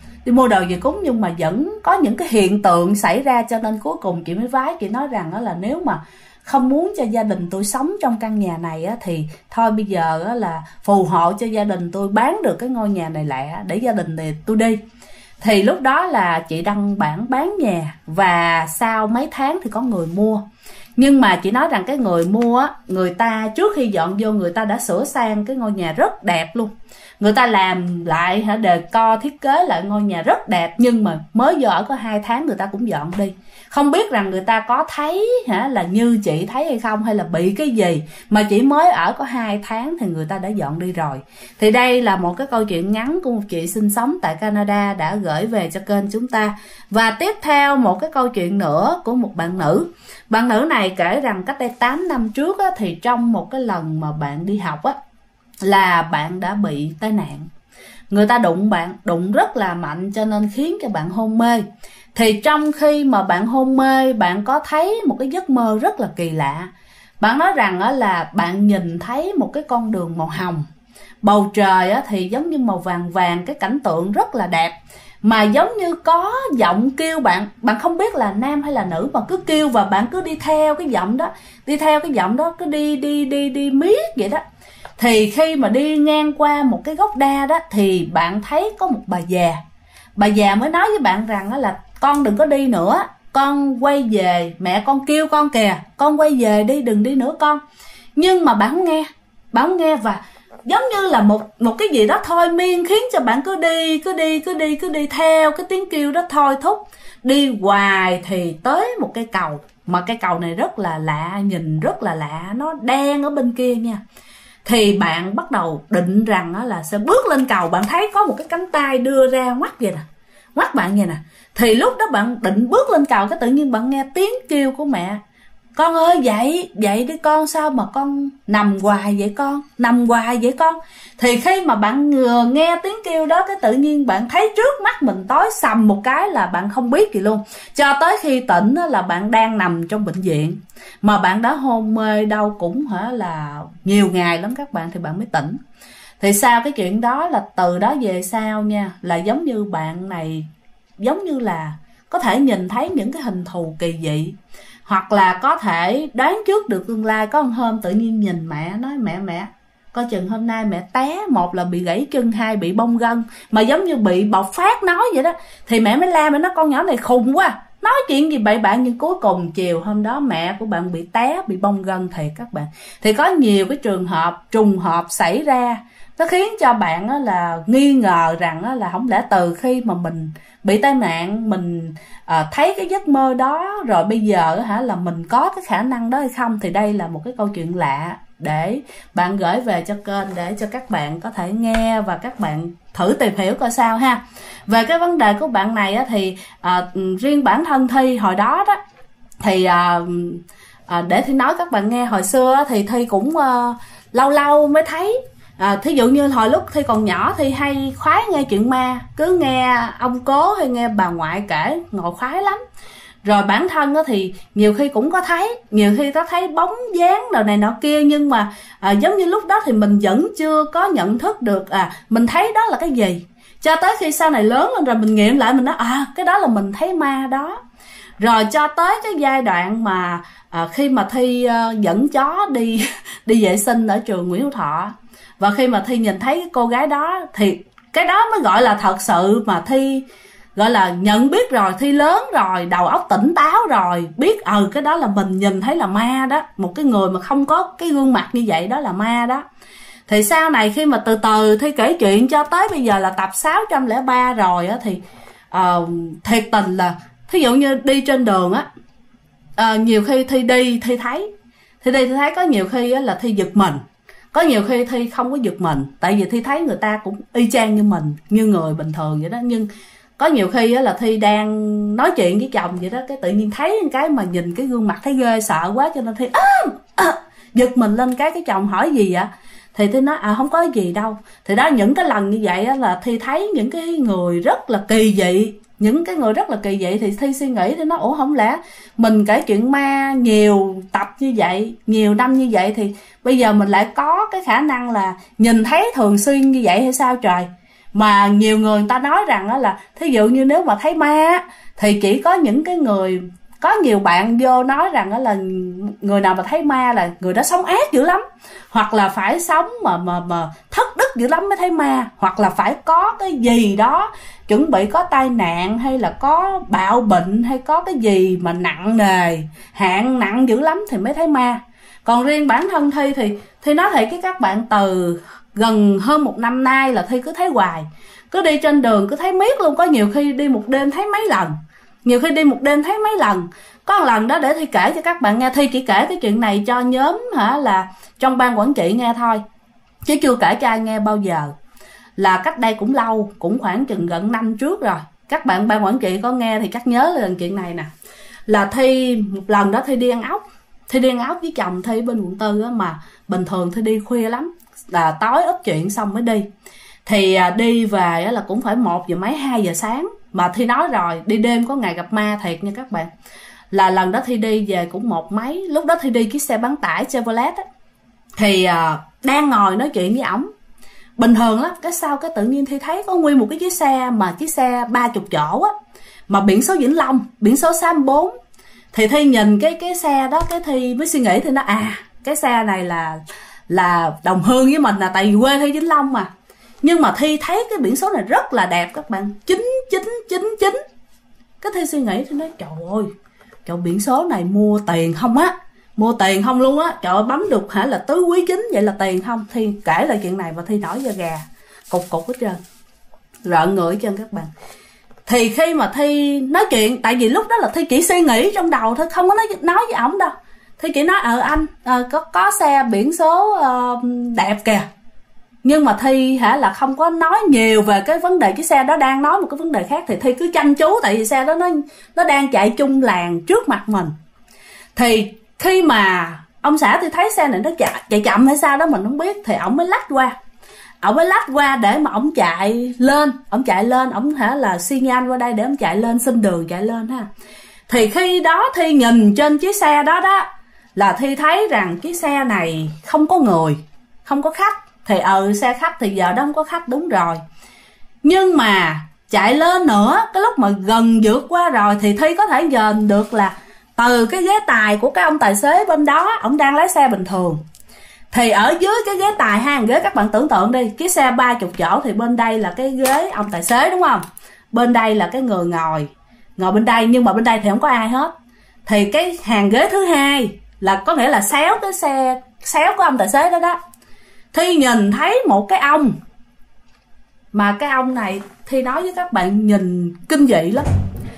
nhưng mà vẫn có những cái hiện tượng xảy ra, cho nên cuối cùng chị mới vái. Chị nói rằng là nếu mà không muốn cho gia đình tôi sống trong căn nhà này á, thì thôi bây giờ á là phù hộ cho gia đình tôi bán được cái ngôi nhà này lại để gia đình này tôi đi. Thì lúc đó là chị đăng bản bán nhà, và sau mấy tháng thì có người mua. Nhưng mà chị nói rằng cái người mua á, người ta trước khi dọn vô người ta đã sửa sang cái ngôi nhà rất đẹp luôn. Người ta làm lại decor thiết kế lại ngôi nhà rất đẹp, nhưng mà mới vô ở có 2 tháng người ta cũng dọn đi. Không biết rằng người ta có thấy là như chị thấy hay không, hay là bị cái gì mà chỉ mới ở có 2 tháng thì người ta đã dọn đi rồi. Thì đây là một cái câu chuyện ngắn của một chị sinh sống tại Canada đã gửi về cho kênh chúng ta. Và tiếp theo một cái câu chuyện nữa của một bạn nữ. Bạn nữ này kể rằng cách đây 8 năm trước á, thì trong một cái lần mà bạn đi học á, là bạn đã bị tai nạn. Người ta đụng bạn, đụng rất là mạnh cho nên khiến cho bạn hôn mê. Thì trong khi mà bạn hôn mê, bạn có thấy một cái giấc mơ rất là kỳ lạ. Bạn nói rằng là bạn nhìn thấy một cái con đường màu hồng, bầu trời thì giống như màu vàng vàng, cái cảnh tượng rất là đẹp. Mà giống như có giọng kêu bạn, bạn không biết là nam hay là nữ mà cứ kêu, và bạn cứ đi theo cái giọng đó, cứ đi miết vậy đó. Thì khi mà đi ngang qua một cái gốc đa đó thì bạn thấy có một bà già mới nói với bạn rằng là con đừng có đi nữa, con quay về, mẹ con kêu con kìa, con quay về đi, đừng đi nữa con. Nhưng mà bạn không nghe, và giống như là một cái gì đó thôi miên khiến cho bạn cứ đi theo cái tiếng kêu đó thôi thúc. Đi hoài thì tới một cây cầu, mà cây cầu này rất là lạ, nhìn rất là lạ, nó đen ở bên kia nha. Thì bạn bắt đầu định rằng là sẽ bước lên cầu, bạn thấy có một cái cánh tay đưa ra ngoắt vậy nè, ngoắt bạn vậy nè. Thì lúc đó bạn định bước lên cầu, cái tự nhiên bạn nghe tiếng kêu của mẹ: con ơi dậy đi con, sao mà con nằm hoài vậy con, nằm hoài vậy con. Thì khi mà bạn nghe tiếng kêu đó, cái tự nhiên bạn thấy trước mắt mình tối sầm một cái là bạn không biết gì luôn. Cho tới khi tỉnh là bạn đang nằm trong bệnh viện, mà bạn đã hôn mê đâu cũng là nhiều ngày lắm các bạn, thì bạn mới tỉnh. Thì sau cái chuyện đó là từ đó về sau nha, là giống như bạn này giống như là có thể nhìn thấy những cái hình thù kỳ dị, hoặc là có thể đoán trước được tương lai. Có một hôm tự nhiên nhìn mẹ nói: mẹ coi chừng hôm nay mẹ té, một là bị gãy chân, hai bị bong gân, mà giống như bị bộc phát nói vậy đó. Thì mẹ mới la, mẹ nói con nhỏ này khùng quá, nói chuyện gì bậy bạ. Nhưng cuối cùng chiều hôm đó mẹ của bạn bị té, bị bong gân thiệt các bạn. Thì có nhiều cái trường hợp trùng hợp xảy ra, nó khiến cho bạn là nghi ngờ rằng là không lẽ từ khi mà mình bị tai nạn, mình thấy cái giấc mơ đó rồi bây giờ là mình có cái khả năng đó hay không. Thì đây là một cái câu chuyện lạ để bạn gửi về cho kênh, để cho các bạn có thể nghe và các bạn thử tìm hiểu coi sao ha. Về cái vấn đề của bạn này thì riêng bản thân Thi hồi đó thì để Thi nói các bạn nghe, hồi xưa thì Thi cũng lâu lâu mới thấy. Thí dụ như hồi lúc Thi còn nhỏ thì hay khoái nghe chuyện ma, cứ nghe ông cố hay nghe bà ngoại kể, ngồi khoái lắm. Rồi bản thân thì nhiều khi cũng có thấy, nhiều khi có thấy bóng dáng nào này nọ kia, nhưng mà giống như lúc đó thì mình vẫn chưa có nhận thức được mình thấy đó là cái gì. Cho tới khi sau này lớn lên rồi mình nghiệm lại, mình nói cái đó là mình thấy ma đó. Rồi cho tới cái giai đoạn mà khi mà Thi dẫn chó đi vệ sinh ở trường Nguyễn Hữu Thọ, và khi mà Thi nhìn thấy cái cô gái đó thì cái đó mới gọi là thật sự mà Thi gọi là nhận biết rồi. Thi lớn rồi, đầu óc tỉnh táo rồi, biết cái đó là mình nhìn thấy là ma đó. Một cái người mà không có cái gương mặt như vậy đó là ma đó. Thì sau này khi mà từ từ Thi kể chuyện cho tới bây giờ là tập 603 rồi thì thiệt tình là thí dụ như đi trên đường nhiều khi Thi đi Thi thấy có nhiều khi là Thi giật mình, có nhiều khi Thi không có giật mình, tại vì Thi thấy người ta cũng y chang như mình, như người bình thường vậy đó. Nhưng có nhiều khi là Thi đang nói chuyện với chồng vậy đó, cái tự nhiên thấy cái mà nhìn cái gương mặt thấy ghê sợ quá, cho nên Thi giật mình lên. Cái chồng hỏi gì vậy, thì Thi nói không có gì đâu. Thì đó, những cái lần như vậy là Thi thấy những cái người rất là kỳ dị, thì Thi suy nghĩ, thì nói không lẽ mình kể chuyện ma nhiều tập như vậy, nhiều năm như vậy, thì bây giờ mình lại có cái khả năng là nhìn thấy thường xuyên như vậy hay sao trời. Mà nhiều người ta nói rằng là thí dụ như nếu mà thấy ma thì chỉ có những cái người, có nhiều bạn vô nói rằng là người nào mà thấy ma là người đó sống ác dữ lắm, hoặc là phải sống mà thất đức dữ lắm mới thấy ma, hoặc là phải có cái gì đó chuẩn bị có tai nạn, hay là có bạo bệnh, hay có cái gì mà nặng nề, hạn nặng dữ lắm thì mới thấy ma. Còn riêng bản thân Thi nói thiệt với các bạn, từ gần hơn 1 năm nay là Thi cứ thấy hoài, cứ đi trên đường cứ thấy miết luôn. Có nhiều khi đi một đêm thấy mấy lần, Có một lần đó để Thi kể cho các bạn nghe. Thi chỉ kể cái chuyện này cho nhóm là trong ban quản trị nghe thôi, chứ chưa kể cho ai nghe bao giờ. Là cách đây cũng lâu, cũng khoảng chừng gần năm trước rồi. Các bạn ban quản trị có nghe thì chắc nhớ là chuyện này nè. Là Thi một lần đó Thi đi ăn ốc với chồng Thi bên quận 4 á, mà bình thường Thi đi khuya lắm, là tối úp chuyện xong mới đi. Thì đi về là cũng phải 1 giờ mấy 2 giờ sáng. Mà Thi nói rồi, đi đêm có ngày gặp ma thiệt nha các bạn. Là lần đó Thi đi về cũng 1 mấy. Lúc đó Thi đi chiếc xe bán tải Chevrolet á. Thì đang ngồi nói chuyện với ổng bình thường lắm. Cái sau cái tự nhiên Thi thấy có nguyên một cái chiếc xe, mà chiếc xe 30 chỗ á, mà biển số Vĩnh Long, biển số 64. Thì Thi nhìn cái xe đó, cái Thi mới suy nghĩ, Thi nói cái xe này là đồng hương với mình, là tại vì quê Thi Vĩnh Long mà. Nhưng mà Thi thấy cái biển số này rất là đẹp các bạn, 9999. Cái Thi suy nghĩ, Thi nói trời ơi, biển số này mua tiền không á, mua tiền không luôn á, trời ơi, bấm được là tứ quý 9, vậy là tiền không. Thi kể lại chuyện này và Thi nổi da gà cục hết trơn, rợn người hết trơn các bạn. Thì khi mà Thi nói chuyện, tại vì lúc đó là Thi chỉ suy nghĩ trong đầu thôi, không có nói với ổng đâu. Thi chỉ nói anh có xe biển số đẹp kìa. Nhưng mà Thi là không có nói nhiều về cái vấn đề chiếc xe đó, đang nói một cái vấn đề khác. Thì Thi cứ chăm chú, tại vì xe đó nó đang chạy chung làn trước mặt mình. Thì khi mà ông xã Thi thấy xe này nó chạy chậm hay sao đó mình không biết, thì ổng mới lách qua để mà ổng chạy lên, ổng là xi nhan qua đây để ổng chạy lên, xin đường chạy lên ha. Thì khi đó Thi nhìn trên chiếc xe đó là Thi thấy rằng chiếc xe này không có người, không có khách. Thì xe khách thì giờ đó không có khách, đúng rồi. Nhưng mà chạy lên nữa, cái lúc mà gần vượt qua rồi thì Thi có thể nhìn được là từ cái ghế tài của cái ông tài xế bên đó, ổng đang lái xe bình thường. Thì ở dưới cái ghế tài, 2 hàng ghế, các bạn tưởng tượng đi, chiếc xe 30 chỗ thì bên đây là cái ghế ông tài xế đúng không? Bên đây là cái người ngồi bên đây, nhưng mà bên đây thì không có ai hết. Thì cái hàng ghế thứ 2 là có nghĩa là xéo cái xe, xéo của ông tài xế đó. Thi nhìn thấy một cái ông, mà cái ông này Thi nói với các bạn nhìn kinh dị lắm.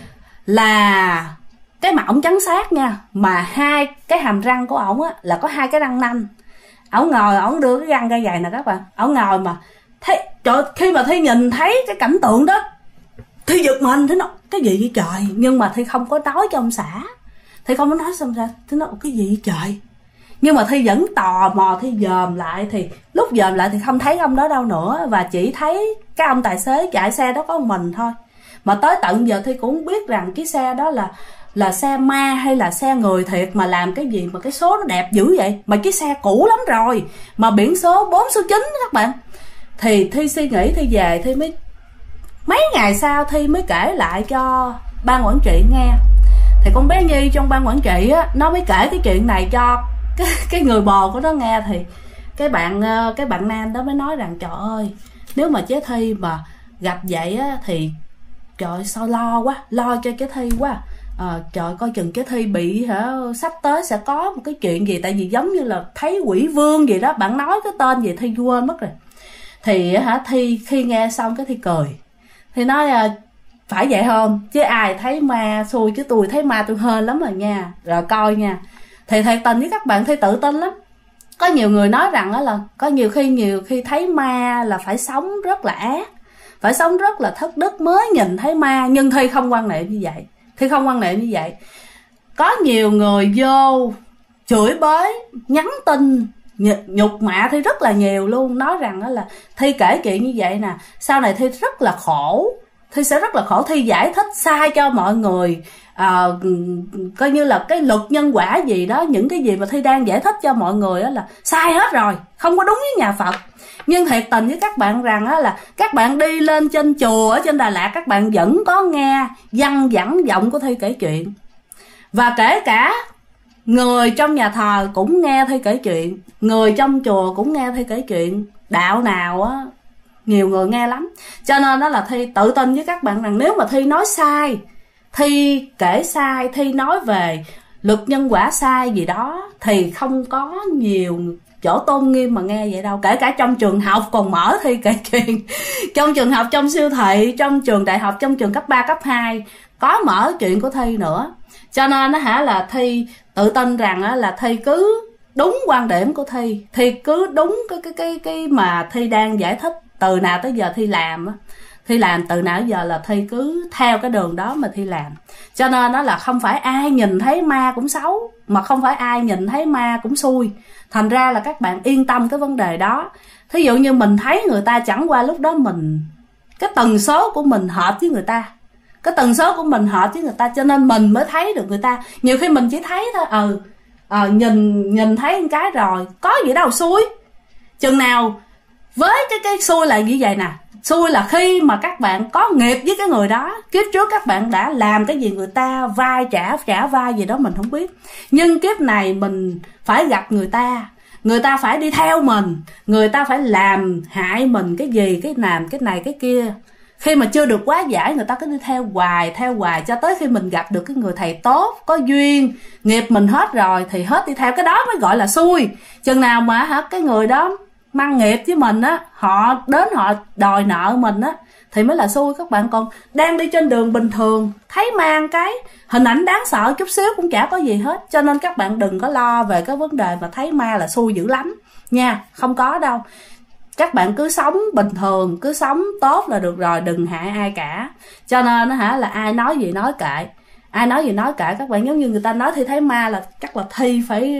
Là cái mặt ổng trắng xác nha, mà 2 cái hàm răng của ổng á là có 2 cái răng nanh. Ổng ngồi, ổng đưa cái răng ra dài nè các bạn, ổng ngồi mà trời, khi mà Thi nhìn thấy cái cảnh tượng đó, Thi giật mình, Thi nói cái gì vậy trời. Nhưng mà Thi không có nói cho ông xã, Thi không có nói xong ra, Thi nói cái gì vậy trời. Nhưng mà Thi vẫn tò mò, Thi dòm lại, thì lúc dòm lại thì không thấy ông đó đâu nữa, và chỉ thấy cái ông tài xế chạy xe đó có một mình thôi. Mà tới tận giờ Thi cũng không biết rằng cái xe đó là xe ma hay là xe người thiệt, mà làm cái gì mà cái số nó đẹp dữ vậy. Mà cái xe cũ lắm rồi, mà biển số 4 số 9 các bạn. Thì Thi suy nghĩ, Thi về, Thi mới mấy ngày sau Thi mới kể lại cho ban quản trị nghe. Thì con bé Nhi trong ban quản trị á, nó mới kể cái chuyện này cho cái người bồ của nó nghe. Thì cái bạn nam đó mới nói rằng trời ơi, nếu mà chế Thi mà gặp vậy á thì trời sao lo cho chế Thi quá. Trời, coi chừng chế Thi bị sắp tới sẽ có một cái chuyện gì, tại vì giống như là thấy quỷ vương gì đó. Bạn nói cái tên gì Thi quên mất rồi. Thì Thi khi nghe xong cái Thi cười, Thi nói phải vậy không, chứ ai thấy ma xui, chứ tôi thấy ma tôi hên lắm rồi nha. Rồi coi nha. Thì thiệt tình với các bạn, Thi tự tin lắm. Có nhiều người nói rằng là có nhiều khi thấy ma là phải sống rất là ác, phải sống rất là thất đức mới nhìn thấy ma. Nhưng Thi không quan niệm như vậy. Có nhiều người vô chửi bới, nhắn tin nhục mạ Thi rất là nhiều luôn, nói rằng là Thi kể chuyện như vậy nè, sau này Thi rất là khổ, Thi sẽ rất là khổ. Thi giải thích sai cho mọi người, coi như là cái luật nhân quả gì đó, những cái gì mà Thi đang giải thích cho mọi người đó là sai hết rồi, không có đúng với nhà Phật. Nhưng thiệt tình với các bạn rằng là các bạn đi lên trên chùa ở trên Đà Lạt, các bạn vẫn có nghe văn vẳng giọng của Thi kể chuyện. Và kể cả người trong nhà thờ cũng nghe Thi kể chuyện, người trong chùa cũng nghe Thi kể chuyện, đạo nào á nhiều người nghe lắm. Cho nên đó là Thi tự tin với các bạn rằng nếu mà Thi nói sai, Thi kể sai, Thi nói về luật nhân quả sai gì đó thì không có nhiều chỗ tôn nghiêm mà nghe vậy đâu. Kể cả trong trường học còn mở Thi kể chuyện, trong trường học, trong siêu thị, trong trường đại học, trong trường cấp 3, cấp 2 có mở chuyện của Thi nữa. Cho nên là Thi tự tin rằng là Thi cứ đúng quan điểm của Thi, Thi cứ đúng cái mà Thi đang giải thích từ nào tới giờ Thi làm á. Thi làm từ nãy giờ là Thi cứ theo cái đường đó mà Thi làm. Cho nên đó là không phải ai nhìn thấy ma cũng xấu, mà không phải ai nhìn thấy ma cũng xui. Thành ra là các bạn yên tâm cái vấn đề đó. Thí dụ như mình thấy người ta, chẳng qua lúc đó mình, cái tần số của mình hợp với người ta, cái tần số của mình hợp với người ta, cho nên mình mới thấy được người ta. Nhiều khi mình chỉ thấy thôi, nhìn thấy một cái rồi, có gì đâu xui. Chừng nào với cái xui là như vậy nè, xui là khi mà các bạn có nghiệp với cái người đó, kiếp trước các bạn đã làm cái gì người ta, vai trả vai gì đó mình không biết, nhưng kiếp này mình phải gặp người ta phải đi theo mình, người ta phải làm hại mình cái gì, cái làm cái này cái kia. Khi mà chưa được quá giải, người ta cứ đi theo hoài cho tới khi mình gặp được cái người thầy tốt, có duyên, nghiệp mình hết rồi thì hết đi theo, cái đó mới gọi là xui. Chừng nào mà cái người đó mang nghiệp với mình á, họ đến họ đòi nợ mình á thì mới là xui các bạn. Còn đang đi trên đường bình thường, thấy mang cái hình ảnh đáng sợ chút xíu cũng chả có gì hết. Cho nên các bạn đừng có lo về cái vấn đề mà thấy ma là xui dữ lắm nha, không có đâu. Các bạn cứ sống bình thường, cứ sống tốt là được rồi, đừng hại ai cả. Cho nên là ai nói gì nói kệ, ai nói gì nói kệ các bạn. Giống như người ta nói Thi thấy ma là chắc là Thi phải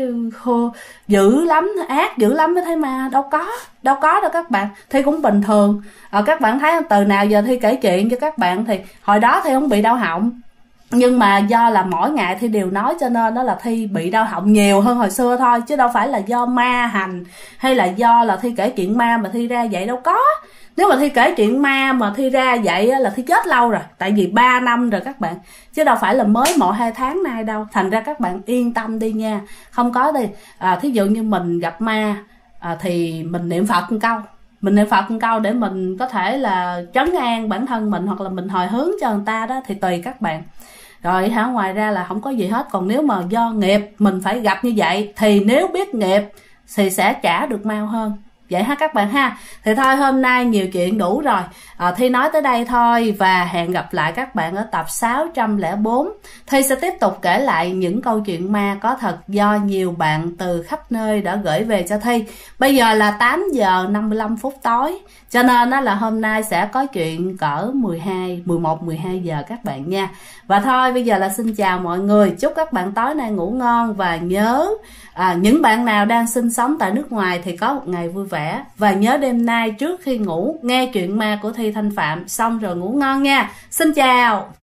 dữ lắm, ác dữ lắm mới thấy ma. Đâu có đâu các bạn. Thi cũng bình thường. Các bạn thấy từ nào giờ Thi kể chuyện cho các bạn thì hồi đó Thi không bị đau họng, nhưng mà do là mỗi ngày Thi đều nói, cho nên đó là Thi bị đau họng nhiều hơn hồi xưa thôi, chứ đâu phải là do ma hành hay là do là Thi kể chuyện ma mà Thi ra vậy, đâu có. Nếu mà Thi kể chuyện ma mà Thi ra vậy là Thi chết lâu rồi, tại vì 3 năm rồi các bạn, chứ đâu phải là mới 1-2 tháng nay đâu. Thành ra các bạn yên tâm đi nha, không có đi. Thí dụ như mình gặp ma thì mình niệm Phật một câu, để mình có thể là trấn an bản thân mình, hoặc là mình hồi hướng cho người ta đó, thì tùy các bạn. Rồi ngoài ra là không có gì hết. Còn nếu mà do nghiệp mình phải gặp như vậy, thì nếu biết nghiệp thì sẽ trả được mau hơn. Vậy ha các bạn ha. Thì thôi hôm nay nhiều chuyện đủ rồi, Thi nói tới đây thôi, và hẹn gặp lại các bạn ở tập 604. Thi sẽ tiếp tục kể lại những câu chuyện ma có thật do nhiều bạn từ khắp nơi đã gửi về cho Thi. Bây giờ là 8 giờ 55 phút tối, cho nên là hôm nay sẽ có chuyện cỡ 11-12 giờ các bạn nha. Và thôi bây giờ là xin chào mọi người, chúc các bạn tối nay ngủ ngon, và nhớ những bạn nào đang sinh sống tại nước ngoài thì có một ngày vui vẻ, và nhớ đêm nay trước khi ngủ nghe chuyện ma của Thi Thanh Phạm xong rồi ngủ ngon nha. Xin chào.